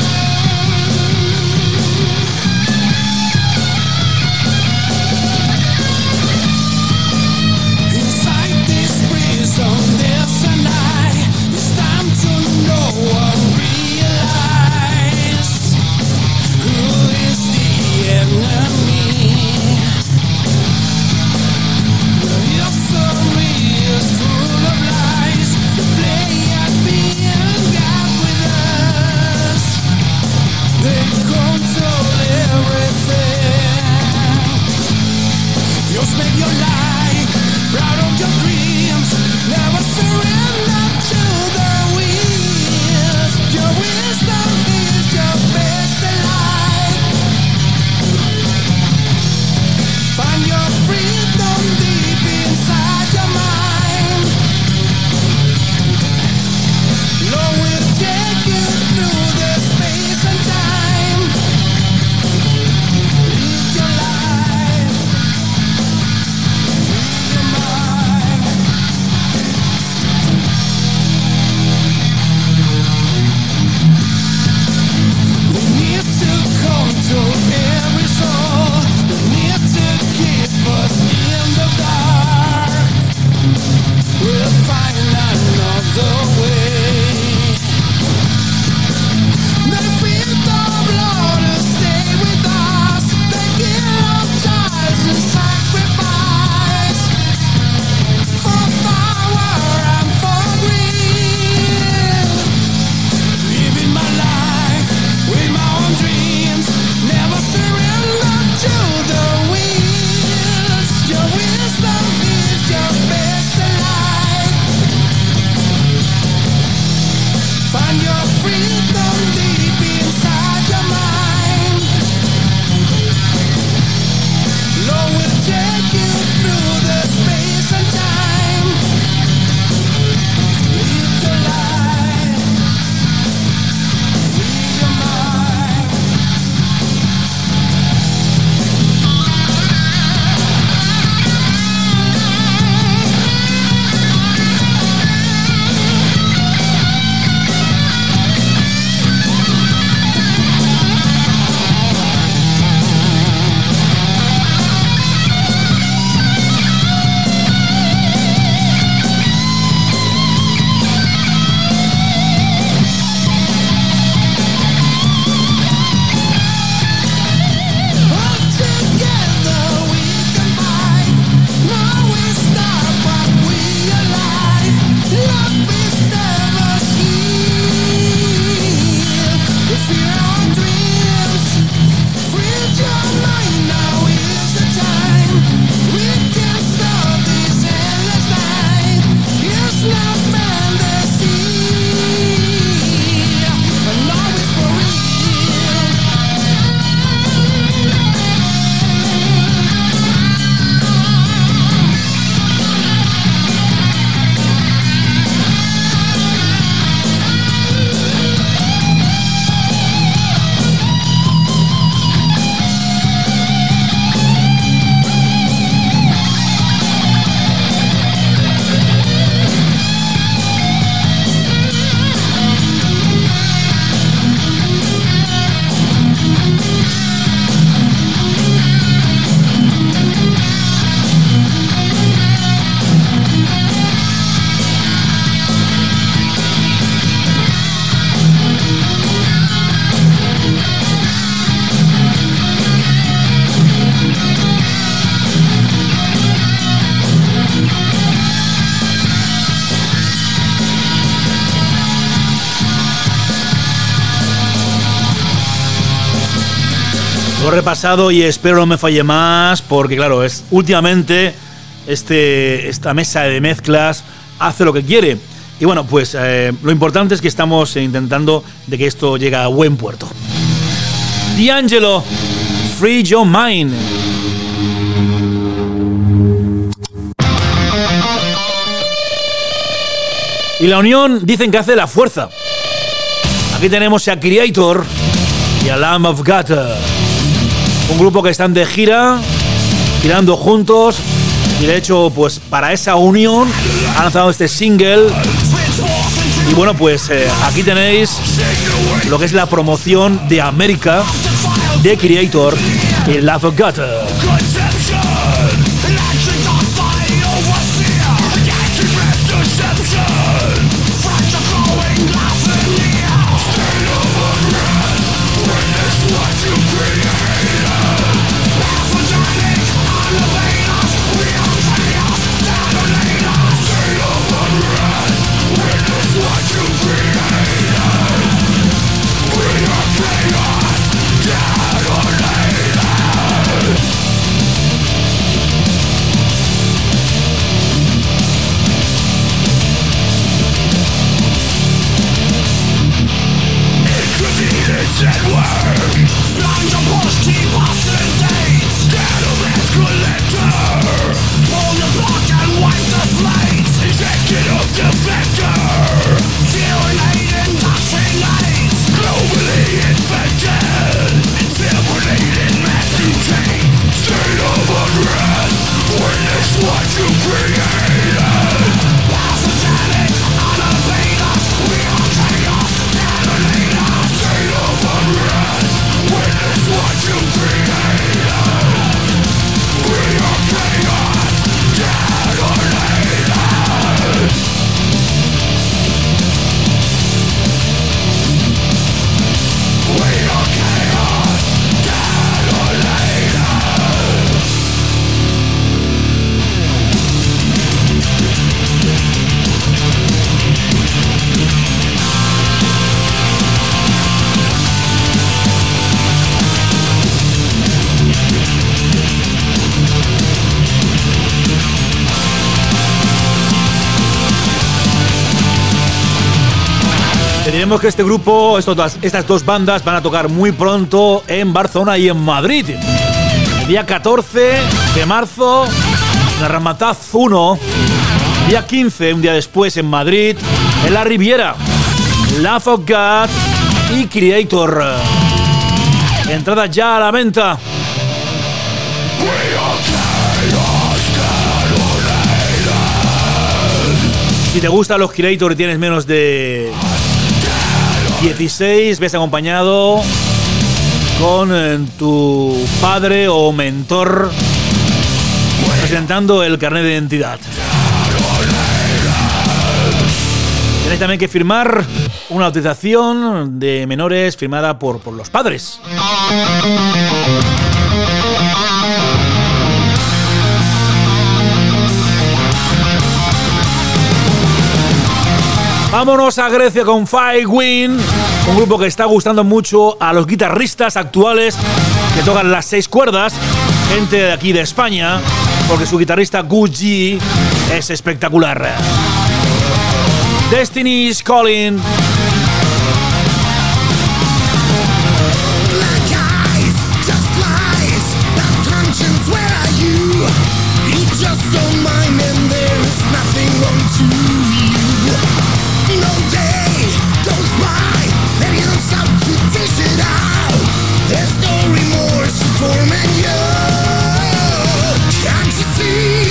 Lo he repasado y espero no me falle más, porque claro, es últimamente este, esta mesa de mezclas hace lo que quiere. Y bueno, pues eh, lo importante es que estamos intentando de que esto llegue a buen puerto. D'Angelo, Free Your Mind. Y la unión dicen que hace la fuerza. Aquí tenemos a Creator y a Lamb of God, un grupo que están de gira, girando juntos, y de hecho, pues para esa unión han lanzado este single. Y bueno, pues eh, aquí tenéis lo que es la promoción de América de Creator y Lamb of God. Diremos que este grupo, estos, estas dos bandas van a tocar muy pronto en Barcelona y en Madrid. El día catorce de marzo, en la Ramataz uno. Día quince, un día después, en Madrid, en la Riviera. Lamb of God y Creator. Entrada ya a la venta. Si te gustan los Creator y tienes menos de dieciséis, ves acompañado con eh, tu padre o mentor presentando el carnet de identidad. Tenéis también que firmar una autorización de menores firmada por, por los padres. Vámonos a Grecia con Five Wind, un grupo que está gustando mucho a los guitarristas actuales que tocan las seis cuerdas, gente de aquí de España, porque su guitarrista Gucci es espectacular. Destiny is Calling.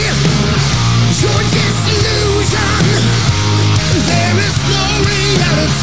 There is no reality.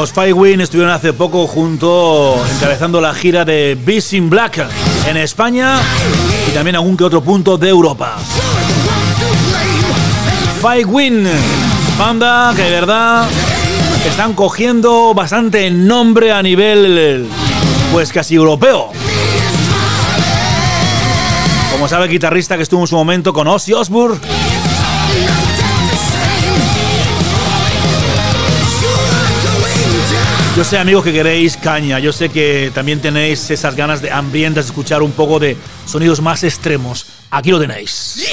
Los Five Win estuvieron hace poco junto, encabezando la gira de Beast in Black en España y también algún que otro punto de Europa. Five Win, banda que de verdad están cogiendo bastante nombre a nivel, pues casi europeo. Como sabe el guitarrista que estuvo en su momento con Ozzy Osbourne. Yo sé, amigos, que queréis caña. Yo sé que también tenéis esas ganas de hambrientas de escuchar un poco de sonidos más extremos. Aquí lo tenéis.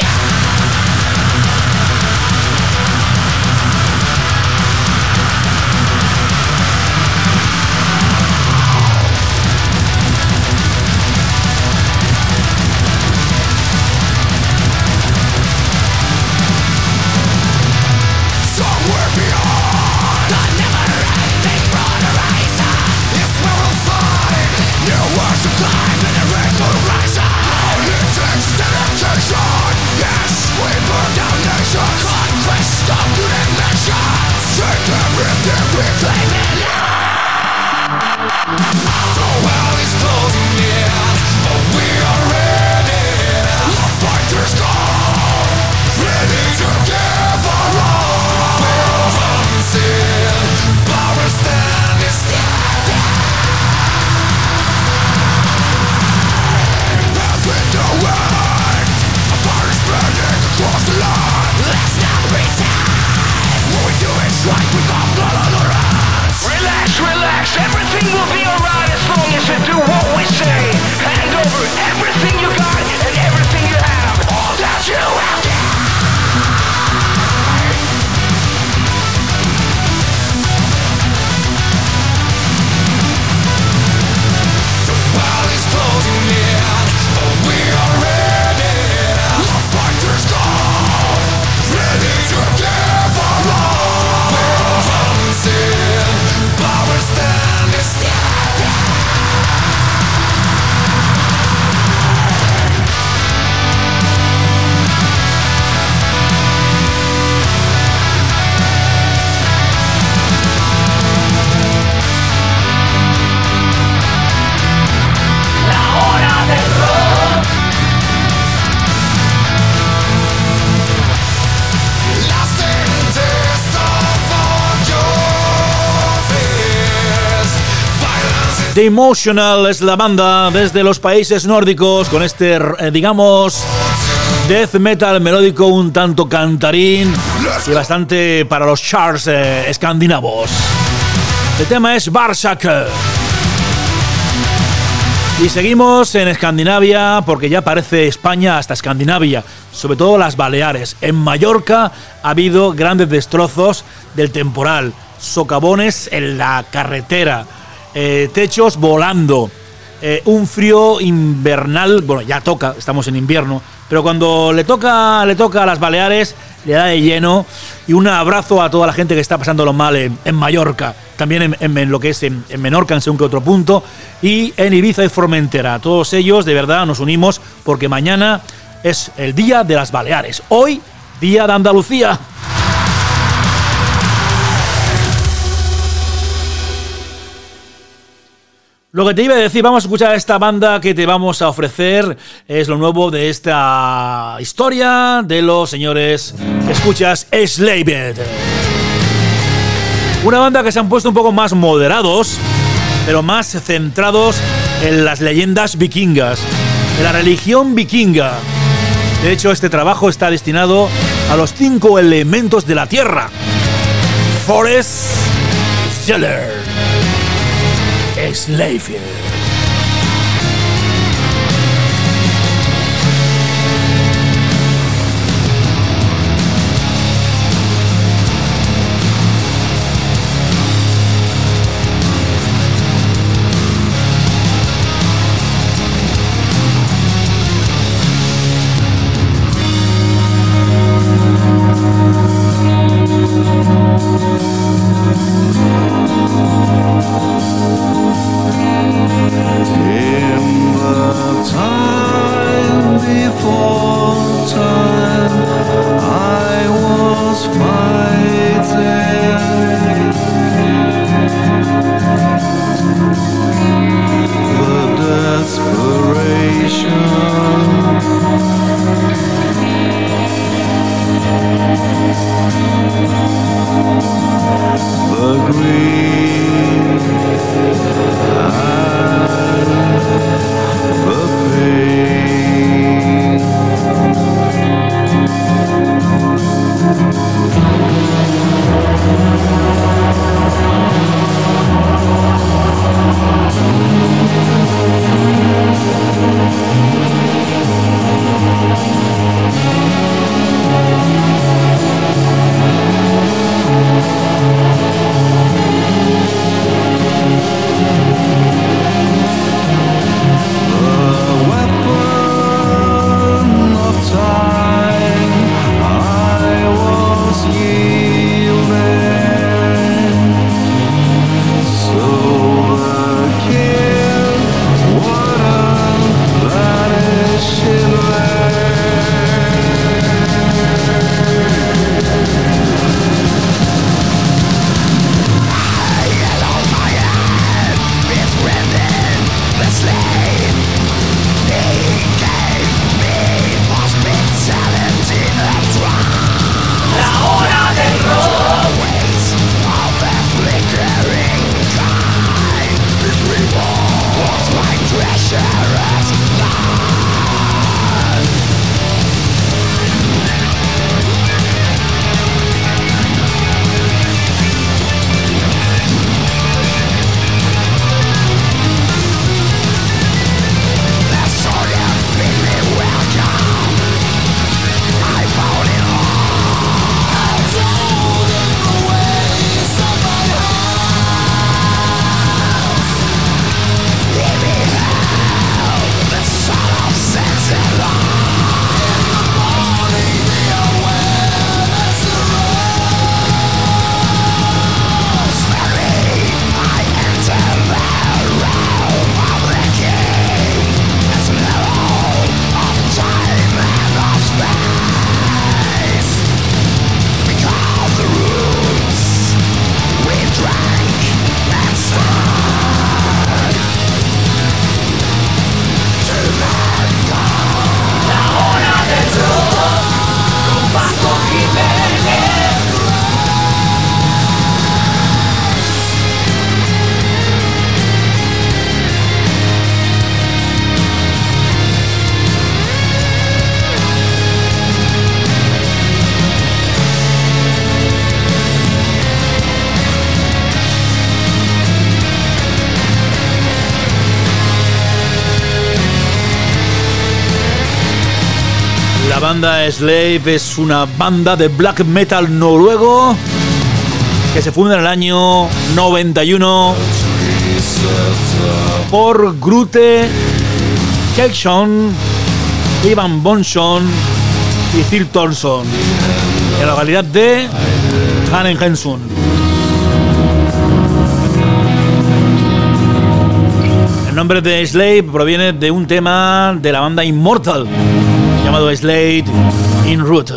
The Emotional es la banda desde los países nórdicos con este, eh, digamos, death metal melódico un tanto cantarín y bastante para los charts eh, escandinavos. El tema es Berserker. Y seguimos en Escandinavia porque ya parece España hasta Escandinavia, sobre todo las Baleares. En Mallorca ha habido grandes destrozos del temporal, socavones en la carretera, eh, techos volando, eh, un frío invernal. Bueno, ya toca, estamos en invierno, pero cuando le toca, le toca a las Baleares, le da de lleno. Y un abrazo a toda la gente que está pasándolo mal en, en Mallorca, también en, en, en lo que es en, en Menorca, en según que otro punto, y en Ibiza y Formentera. A todos ellos, de verdad, nos unimos porque mañana es el Día de las Baleares. Hoy, Día de Andalucía. Lo que te iba a decir, vamos a escuchar a esta banda que te vamos a ofrecer. Es lo nuevo de esta historia de los señores que escuchas, Slaved. Una banda que se han puesto un poco más moderados, pero más centrados en las leyendas vikingas, en la religión vikinga. De hecho, este trabajo está destinado a los cinco elementos de la tierra. Forest Zeller. Slaved. We'll be right back. La banda Slave es una banda de black metal noruego que se funda en el año noventa y uno por Grute Kjelsson, Ivan Bonsson y Phil Thorsson, en la localidad de Hanenhensund. El nombre de Slave proviene de un tema de la banda Immortal llamado Slade in Root.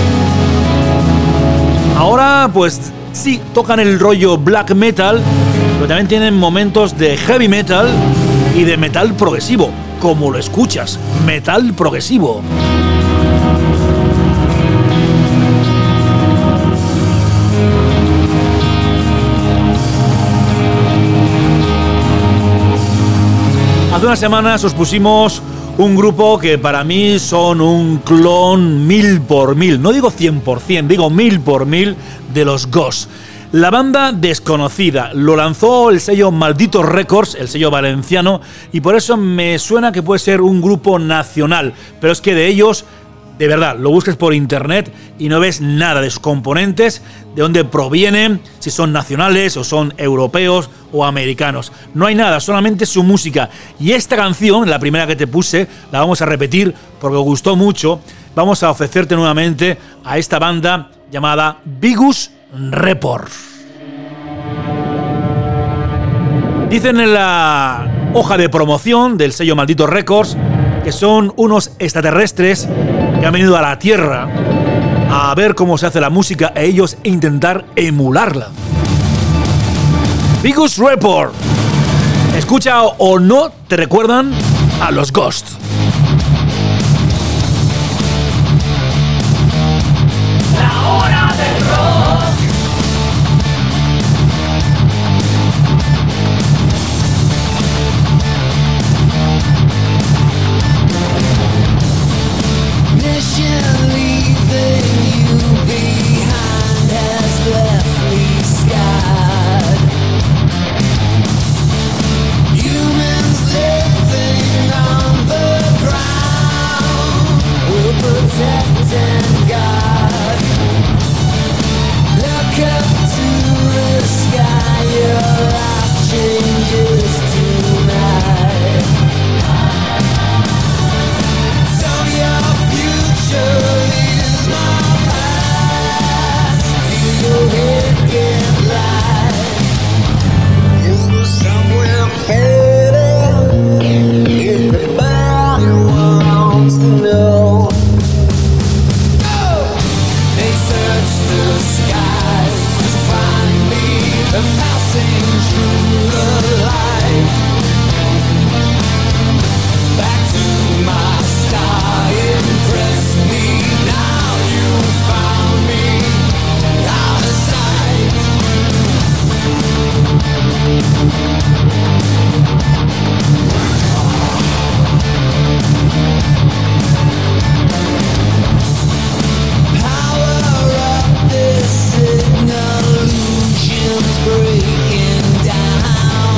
Ahora pues sí, tocan el rollo black metal, pero también tienen momentos de heavy metal y de metal progresivo, como lo escuchas, metal progresivo. Hace unas semanas os pusimos un grupo que para mí son un clon mil por mil, no digo cien por cien, digo mil por mil de los Ghost. La banda Desconocida lo lanzó el sello Maldito Records, el sello valenciano, y por eso me suena que puede ser un grupo nacional, pero es que de ellos, de verdad, lo busques por internet y no ves nada de sus componentes, de dónde provienen, si son nacionales o son europeos o americanos. No hay nada, solamente su música. Y esta canción, la primera que te puse, la vamos a repetir porque os gustó mucho. Vamos a ofrecerte nuevamente a esta banda llamada Vigus Report. Dicen en la hoja de promoción del sello Maldito Records que son unos extraterrestres que han venido a la Tierra a ver cómo se hace la música e ellos intentar emularla. Vigus Report. Escucha o no, te recuerdan a los Ghost. La hora del rock. Mission leaving you behind has left me scarred. Humans living on the ground will protect and guard. Look up to the sky, your life changes tonight. So your future is my past. Feel your head get light. Is there somewhere better? Everybody wants to know. They search the skies to find me, and passing through the light. Back to my star, impress me. Now you found me out of sight. Power up this signal, illusions breaking down.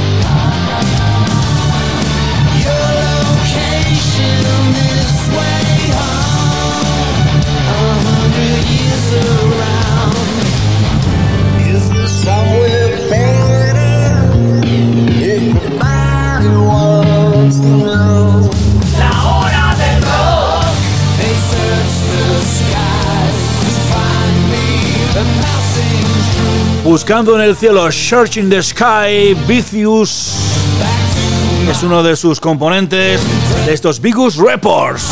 Your location this way home, a hundred years around. Is there somewhere better? Everybody wants to know. La hora del rock. They search the skies to find me, and passing through. Buscando en el cielo, Searching the Sky, Vicious es uno de sus componentes de estos Vigus Reports.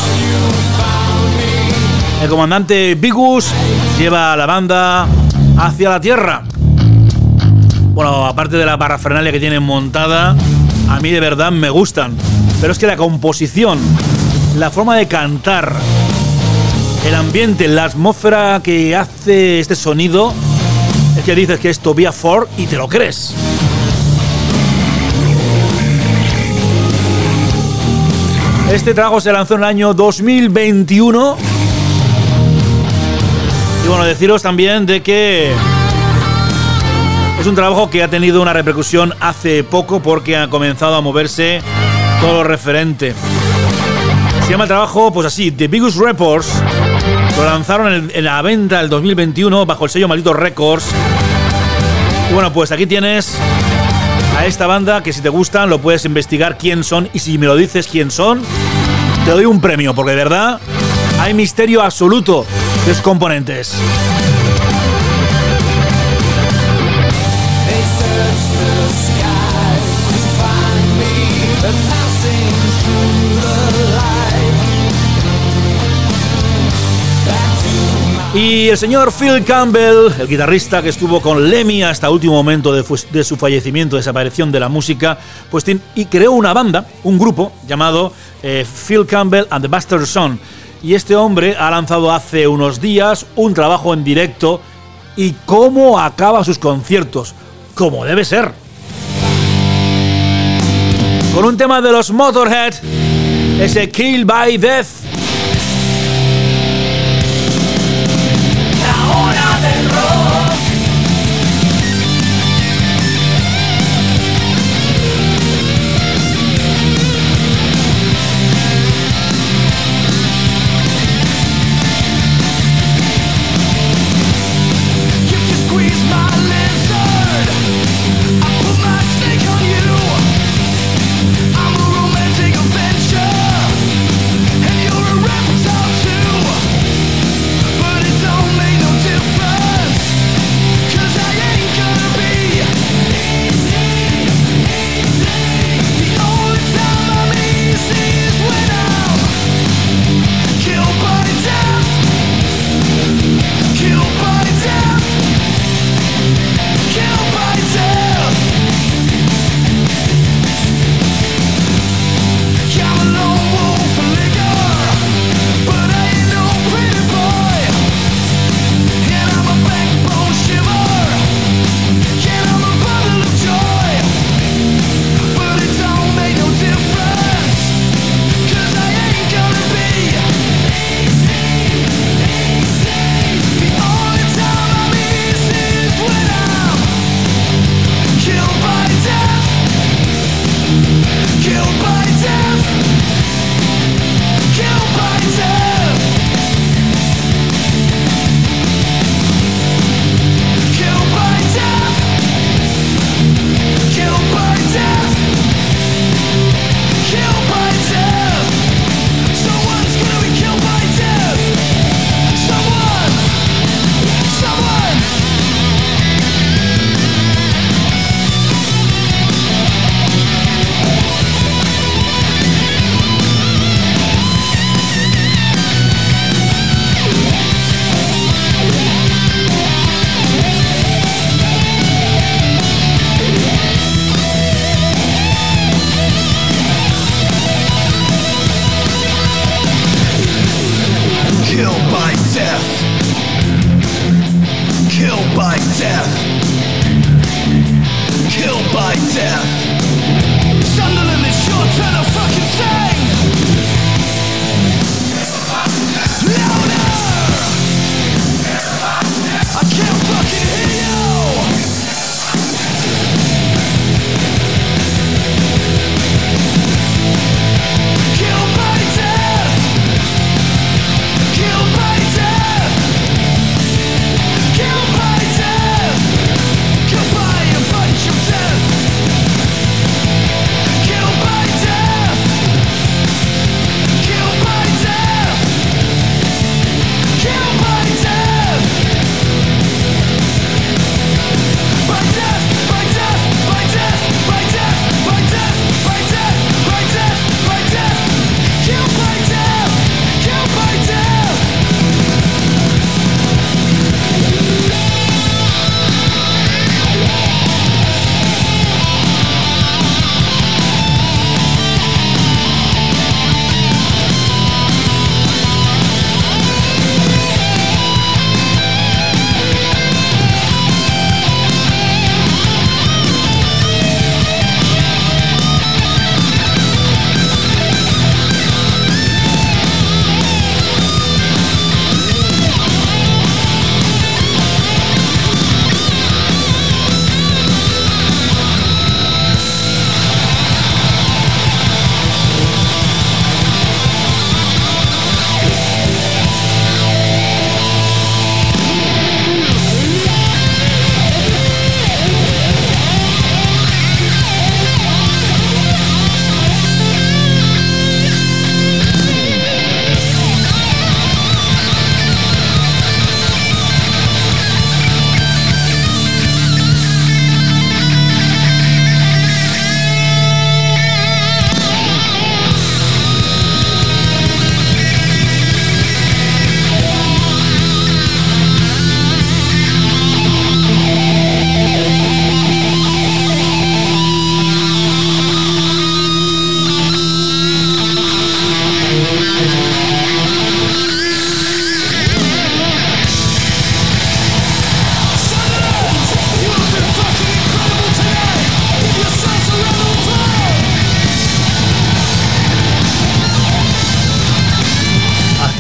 El comandante Vigus lleva a la banda hacia la Tierra. Bueno, aparte de la parafernalia que tienen montada, a mí de verdad me gustan. Pero es que la composición, la forma de cantar, el ambiente, la atmósfera que hace este sonido, es que dices que es Tobias Forge y te lo crees. Este trabajo se lanzó en el año dos mil veintiuno. Y bueno, deciros también de que es un trabajo que ha tenido una repercusión hace poco porque ha comenzado a moverse todo lo referente. Se llama el trabajo, pues así, The Biggest Reports. Lo lanzaron en, en la venta del dos mil veintiuno bajo el sello Maldito Records. Y bueno, pues aquí tienes a esta banda que si te gustan lo puedes investigar quién son, y si me lo dices quién son, te doy un premio, porque de verdad hay misterio absoluto de sus componentes. Y el señor Phil Campbell, el guitarrista que estuvo con Lemmy hasta el último momento de, fu- de su fallecimiento, desaparición de la música, pues ten- y creó una banda, un grupo llamado eh, Phil Campbell and the Bastard Son. Y este hombre ha lanzado hace unos días un trabajo en directo, y cómo acaba sus conciertos, como debe ser. Con un tema de los Motorhead, ese Kill by Death.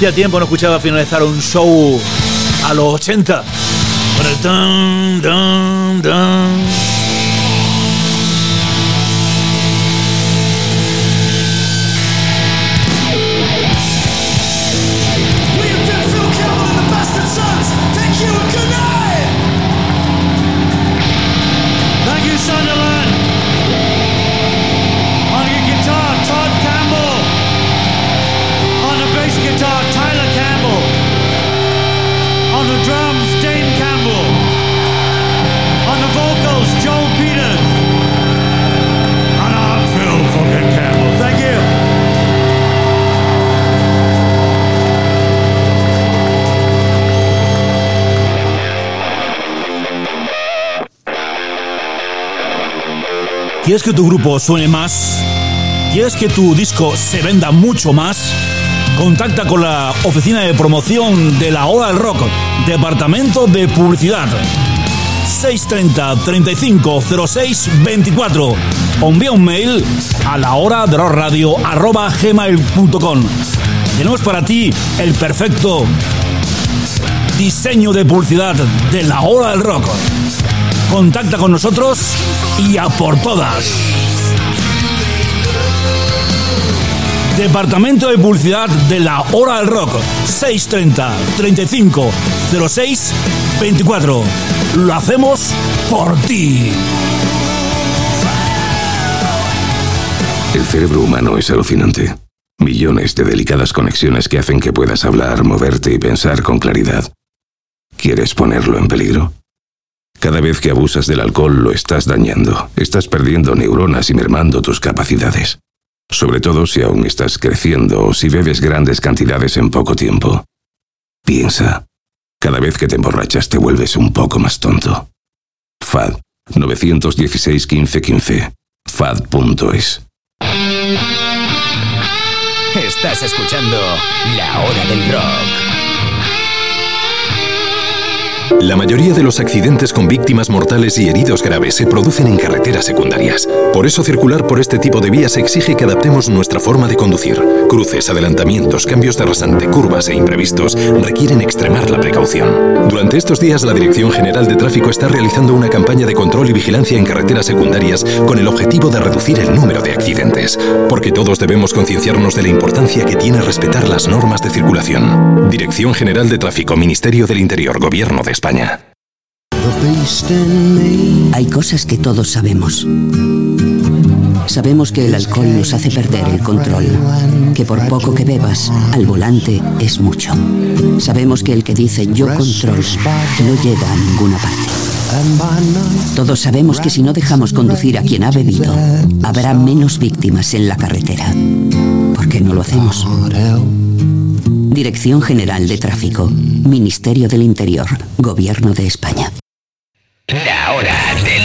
Hacía tiempo no escuchaba finalizar un show a los ochenta. Con el dun, dun, dun. ¿Quieres que tu grupo suene más? ¿Quieres que tu disco se venda mucho más? Contacta con la oficina de promoción de La Hora del Rock, Departamento de Publicidad. seis treinta, treinta y cinco, cero seis, veinticuatro. O envía un mail a la hora de rock radio arroba gmail punto com. Tenemos para ti el perfecto diseño de publicidad de La Hora del Rock. Contacta con nosotros y a por todas. Departamento de Publicidad de La Hora del Rock, seis treinta, treinta y cinco, cero seis, veinticuatro. Lo hacemos por ti. El cerebro humano es alucinante. Millones de delicadas conexiones que hacen que puedas hablar, moverte y pensar con claridad. ¿Quieres ponerlo en peligro? Cada vez que abusas del alcohol lo estás dañando. Estás perdiendo neuronas y mermando tus capacidades. Sobre todo si aún estás creciendo o si bebes grandes cantidades en poco tiempo. Piensa, cada vez que te emborrachas te vuelves un poco más tonto. F A D nueve uno seis, quince, quince. F A D punto es. Estás escuchando La Hora del Rock. La mayoría de los accidentes con víctimas mortales y heridos graves se producen en carreteras secundarias. Por eso circular por este tipo de vías exige que adaptemos nuestra forma de conducir. Cruces, adelantamientos, cambios de rasante, curvas e imprevistos requieren extremar la precaución. Durante estos días la Dirección General de Tráfico está realizando una campaña de control y vigilancia en carreteras secundarias con el objetivo de reducir el número de accidentes. Porque todos debemos concienciarnos de la importancia que tiene respetar las normas de circulación. Dirección General de Tráfico, Ministerio del Interior, Gobierno de España. Hay cosas que todos sabemos. Sabemos que el alcohol nos hace perder el control, que por poco que bebas, al volante es mucho. Sabemos que el que dice yo controlo no llega a ninguna parte. Todos sabemos que si no dejamos conducir a quien ha bebido, habrá menos víctimas en la carretera. ¿Por qué no lo hacemos? Dirección General de Tráfico, Ministerio del Interior, Gobierno de España. La Hora del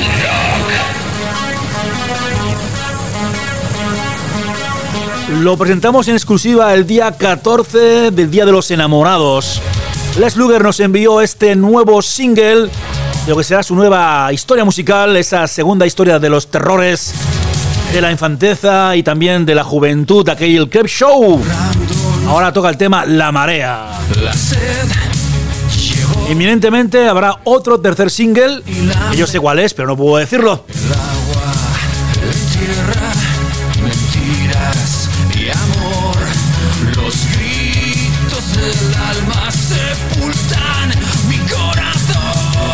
Rock. Lo presentamos en exclusiva el día catorce del Día de los Enamorados. Les Luger nos envió este nuevo single de lo que será su nueva historia musical, esa segunda historia de los terrores de la infanteza y también de la juventud, aquel Creep Show. Ahora toca el tema La Marea. Inminentemente habrá otro tercer single, que yo sé cuál es, pero no puedo decirlo. El agua, la tierra, mentiras y amor. Los gritos del alma sepultan mi corazón.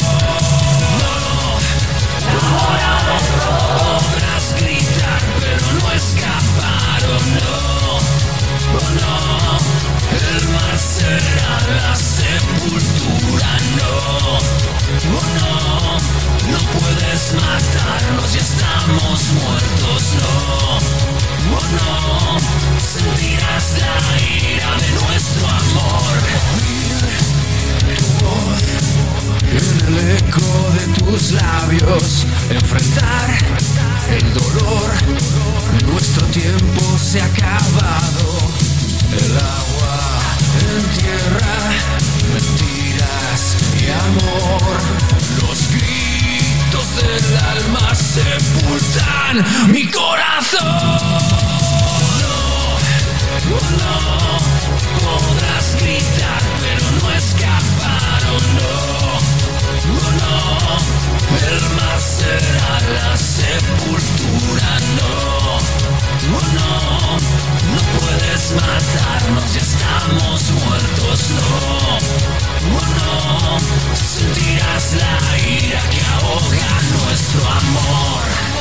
Ahora podrás gritar, pero no escapar, oh no, oh no. El mar será la sepultura, no, oh no. No puedes matarnos, ya estamos muertos, no, oh no. Sentirás la ira de nuestro amor. Oír tu voz en el eco de tus labios, enfrentar el dolor. Nuestro tiempo se ha acabado. El agua en tierra, mentiras y amor. Los gritos del alma sepultan mi corazón. No, no podrás es la ira que ahoga nuestro amor.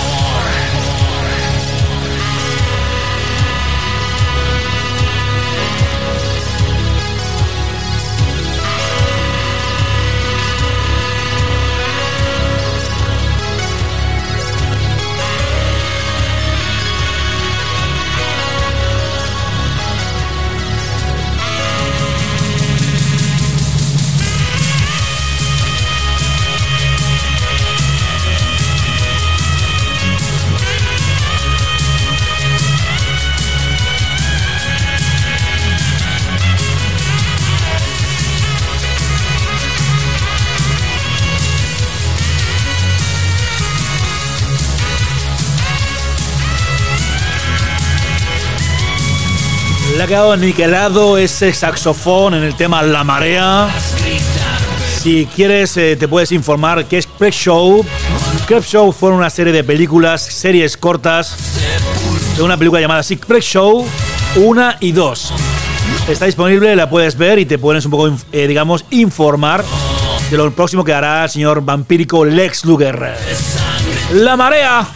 Le ha quedado aniquilado ese saxofón en el tema La Marea. Si quieres, eh, te puedes informar que es Creepshow. Creepshow fue una serie de películas, series cortas, de una película llamada así, Creepshow uno y dos. Está disponible, la puedes ver y te puedes un poco, eh, digamos, informar de lo próximo que hará el señor vampírico Lex Luger. La Marea.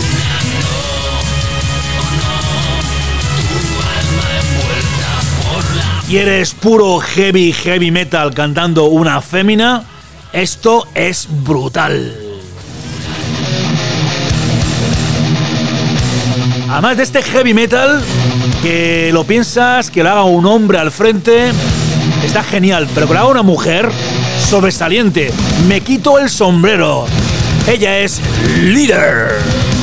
¿Quieres puro heavy, heavy metal cantando una fémina? Esto es brutal. Además de este heavy metal, que lo piensas, que lo haga un hombre al frente, está genial, pero que lo haga una mujer, sobresaliente. Me quito el sombrero. Ella es Líder.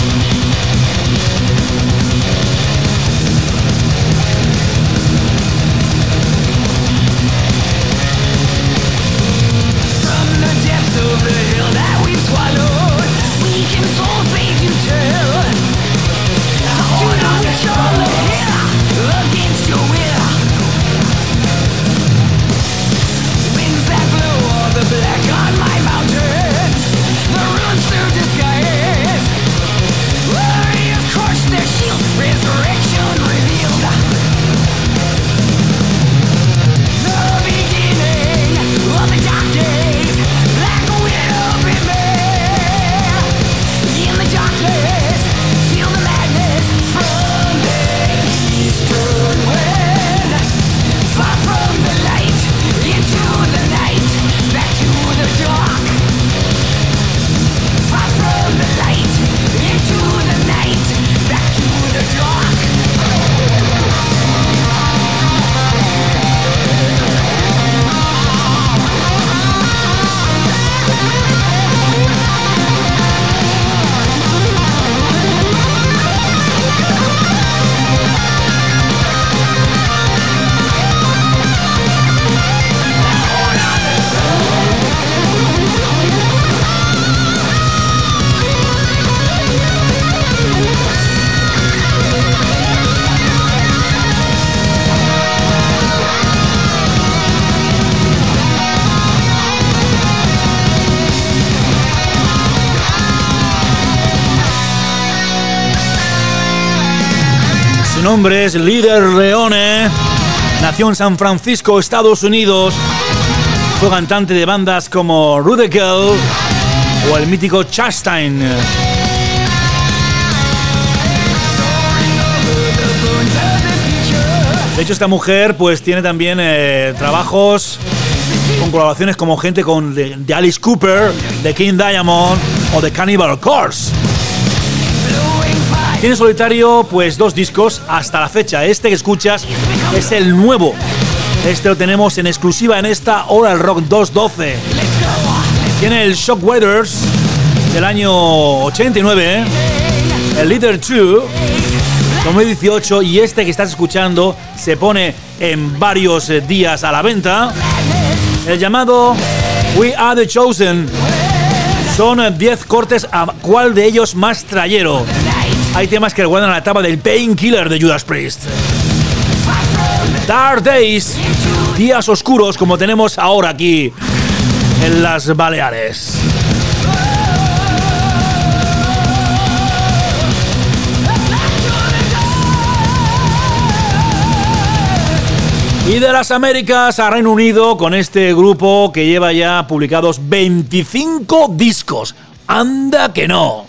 Su nombre es Líder Leone. Nació en San Francisco, Estados Unidos. Fue cantante de bandas como Rudical o el mítico Chastain. De hecho, esta mujer pues tiene también eh, trabajos con colaboraciones como gente con de, de Alice Cooper, de King Diamond o de Cannibal Corpse. Tiene solitario pues dos discos hasta la fecha. Este que escuchas es el nuevo. Este lo tenemos en exclusiva en esta Hora del Rock doscientos doce. Tiene el Shockwaves del año ochenta y nueve, ¿eh? El Leader dos dos mil dieciocho, y este que estás escuchando se pone en varios días a la venta. El llamado We Are The Chosen. Son diez cortes, a cuál de ellos más trayero. Hay temas que recuerdan a la etapa del Painkiller de Judas Priest. Dark Days, días oscuros como tenemos ahora aquí en las Baleares. Y de las Américas a Reino Unido con este grupo que lleva ya publicados veinticinco discos. ¡Anda que no!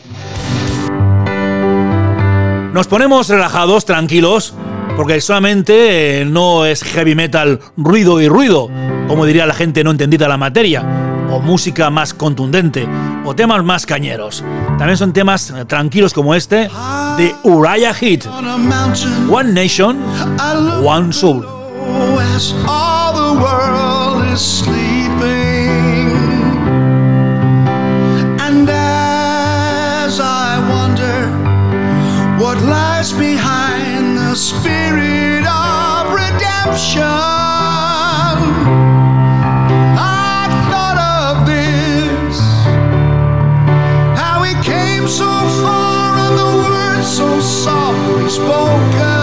Nos ponemos relajados, tranquilos, porque solamente eh, no es heavy metal ruido y ruido, como diría la gente no entendida la materia, o música más contundente, o temas más cañeros. También son temas tranquilos como este de Uriah Heep. One Nation, One Soul. As all the world is sleeping, and as I wonder what lies behind the spirit of redemption, I thought of this, how we came so far and the words so softly spoken.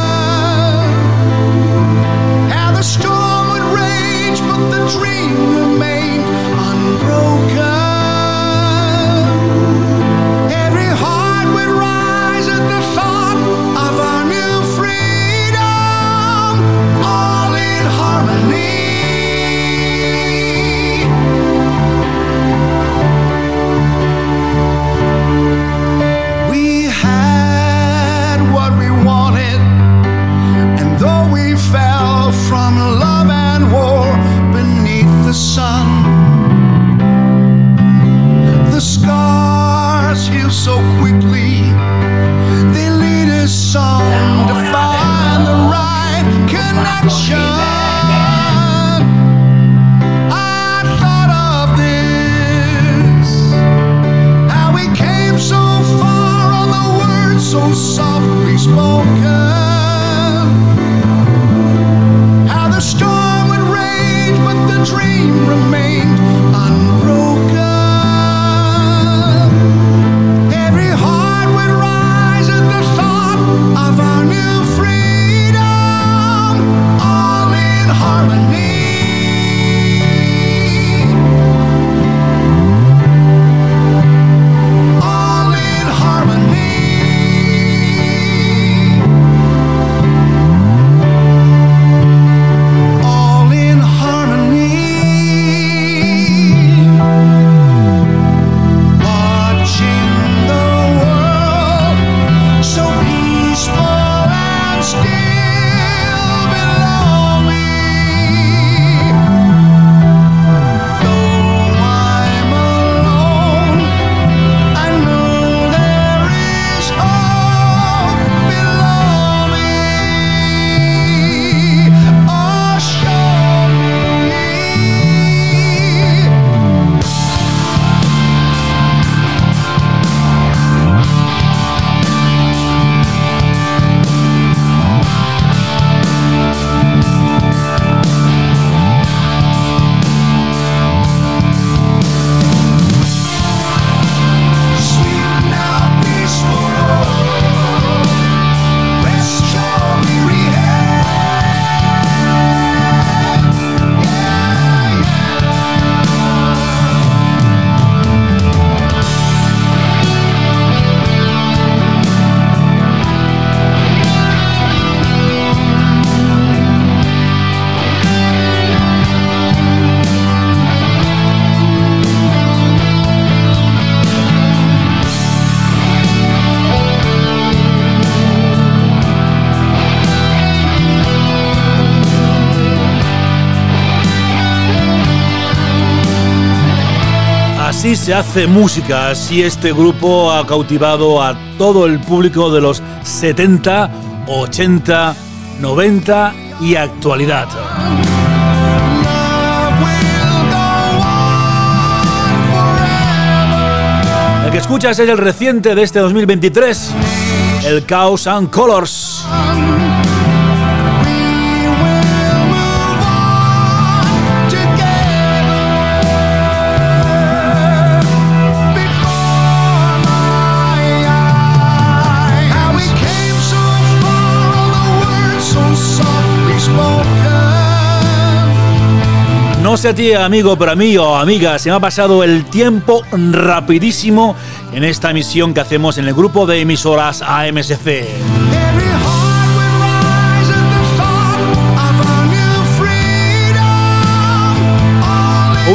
The storm would rage, but the dream remained unbroken. Every heart would rise at the thought of our new freedom, all in harmony. We had what we wanted, and though we fell from love and war beneath the sun, the scars heal so quickly, they lead us on to find the right connection. I thought of this, how we came so far on the words so softly spoken. The storm would rage, but the dream remained unbroken. Every heart would rise at the thought of our new freedom, all in harmony. All in harmony. Así se hace música, así este grupo ha cautivado a todo el público de los setenta, ochenta, noventa y actualidad. El que escuchas es el reciente de este dos mil veintitrés, el Chaos and Colors. No sé a ti, amigo, pero a mí o amiga, se me ha pasado el tiempo rapidísimo en esta emisión que hacemos en el grupo de emisoras A M S C.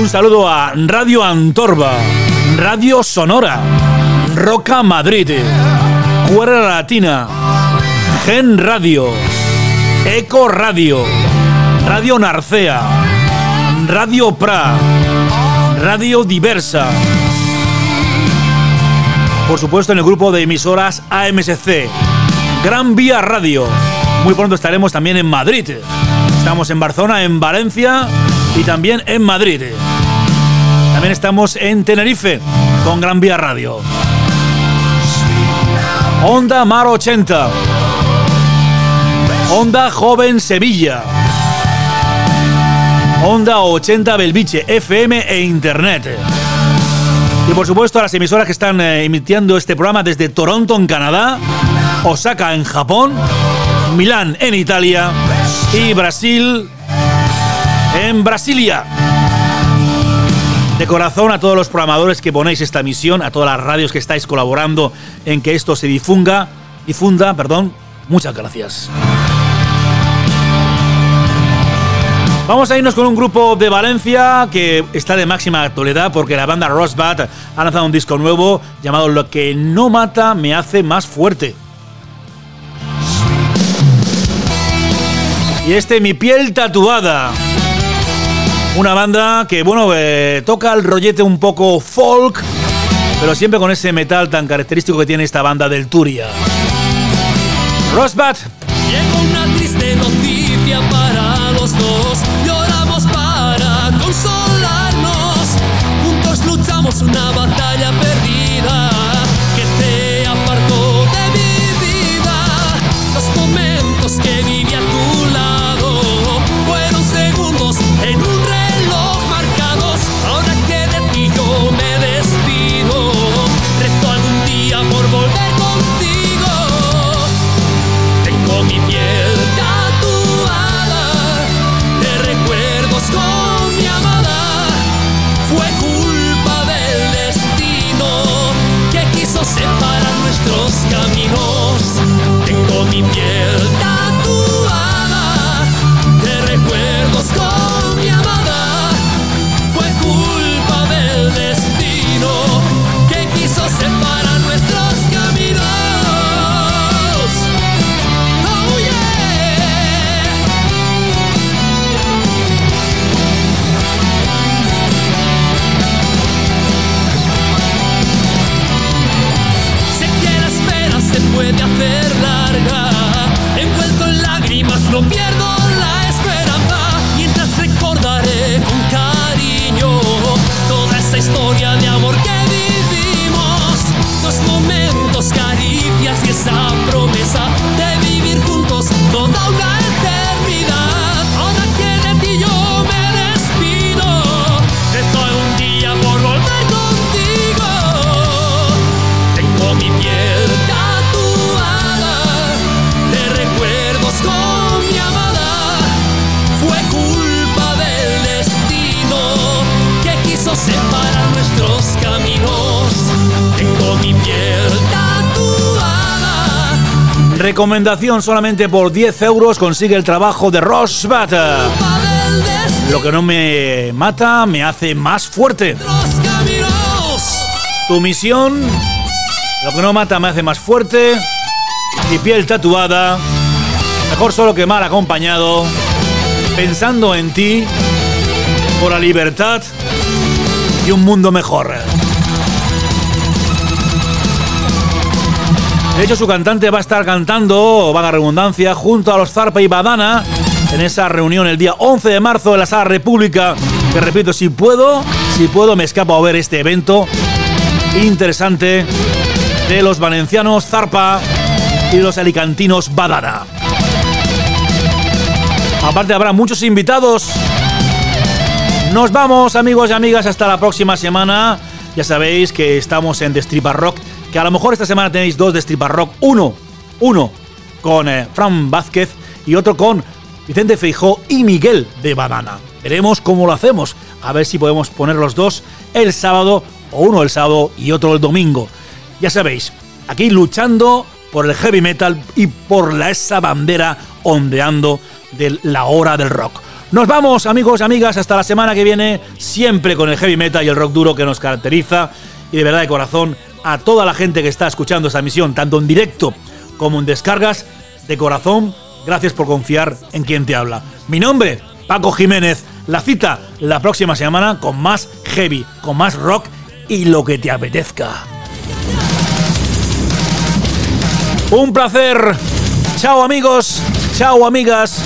Un saludo a Radio Antorba, Radio Sonora, Roca Madrid, Cuerda Latina, Gen Radio, Eco Radio, Radio Narcea, Radio Pra, Radio Diversa. Por supuesto en el grupo de emisoras A M S C, Gran Vía Radio. Muy pronto estaremos también en Madrid. Estamos en Barcelona, en Valencia y también en Madrid. También estamos en Tenerife con Gran Vía Radio. Onda Mar ochenta, Onda Joven Sevilla, Onda ochenta Belviche, F M e Internet. Y por supuesto a las emisoras que están eh, emitiendo este programa desde Toronto en Canadá, Osaka en Japón, Milán en Italia y Brasil en Brasilia. De corazón a todos los programadores que ponéis esta emisión, a todas las radios que estáis colaborando en que esto se difunda, difunda, perdón, muchas gracias. Vamos a irnos con un grupo de Valencia que está de máxima actualidad porque la banda Rosbat ha lanzado un disco nuevo llamado Lo que no mata me hace más fuerte. Y este Mi piel tatuada. Una banda que, bueno, eh, toca el rollete un poco folk, pero siempre con ese metal tan característico que tiene esta banda del Turia. Rosbat. Llegó una triste noticia para los dos. Lloramos para consolarnos. Juntos luchamos una batalla perdida que te apartó de mi vida. Los momentos que viví a tu lado fueron segundos en un reloj marcados. Ahora que de ti yo me despido, rezo algún día por volver contigo. Tengo mi piel tatuada de recuerdos con mi amada. Fue culpa del destino que quiso separar nuestros caminos. Tengo mi piel tatuada de recuerdos con mi amada. Fue culpa del destino que quiso separar nuestros caminos. Oh yeah. Sé que la espera se puede hacer larga. Envuelto en lágrimas no pierdo la esperanza. Mientras recordaré con cariño toda esa historia de amor que vivimos. Los momentos, caricias y esa promesa de vivir juntos toda una eternidad. Ahora que de ti yo me despido, rezo un día por volver contigo. Tengo mi piel tatuada de recuerdos con mi amada. Fue culpa del destino que quiso separar nuestros caminos. Tengo mi piel tatuada. Recomendación: solamente por diez euros consigue el trabajo de Rosbat. Lo que no me mata me hace más fuerte. Tu misión: lo que no mata me hace más fuerte. Mi piel tatuada. Mejor solo que mal acompañado. Pensando en ti, por la libertad y un mundo mejor. De hecho, su cantante va a estar cantando, vaga redundancia, junto a los Zarpa y Badana en esa reunión el día once de marzo en la Sala República. Que repito, si puedo, si puedo me escapo a ver este evento interesante de los valencianos Zarpa y los alicantinos Badana. Aparte habrá muchos invitados. Nos vamos, amigos y amigas, hasta la próxima semana. Ya sabéis que estamos en Destripa Rock, que a lo mejor esta semana tenéis dos Destripa Rock. Uno, uno con eh, Fran Vázquez y otro con Vicente Feijóo y Miguel de Badana. Veremos cómo lo hacemos. A ver si podemos poner los dos el sábado, o uno el sábado y otro el domingo. Ya sabéis, aquí luchando por el heavy metal y por la, esa bandera ondeando de la hora del rock. Nos vamos, amigos y amigas, hasta la semana que viene, siempre con el heavy metal y el rock duro que nos caracteriza. Y de verdad, de corazón, a toda la gente que está escuchando esta emisión, tanto en directo como en descargas, de corazón, gracias por confiar en quien te habla. Mi nombre, Paco Jiménez. La cita la próxima semana con más heavy, con más rock y lo que te apetezca. Un placer. Chao, amigos. Chao, amigas.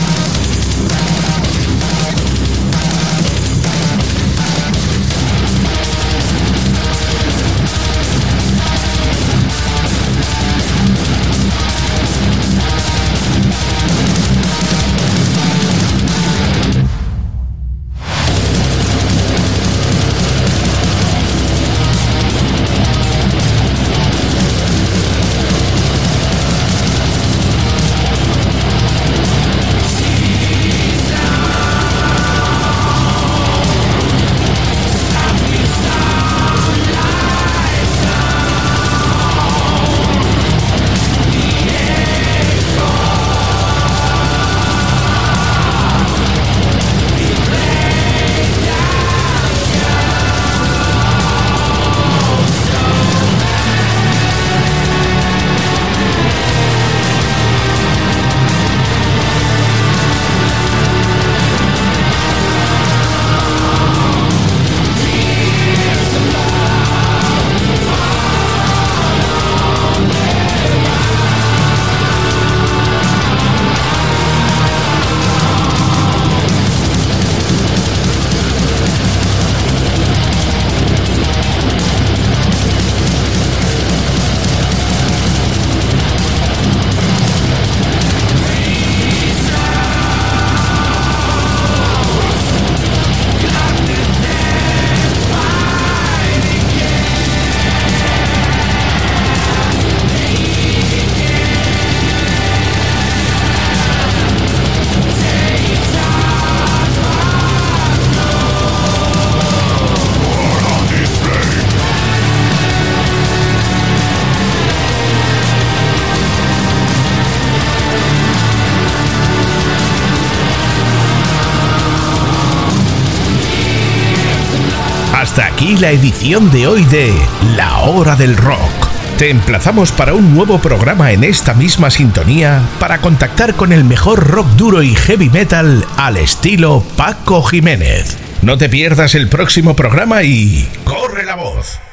Hasta aquí la edición de hoy de La Hora del Rock. Te emplazamos para un nuevo programa en esta misma sintonía para contactar con el mejor rock duro y heavy metal al estilo Paco Jiménez. No te pierdas el próximo programa y ¡corre la voz!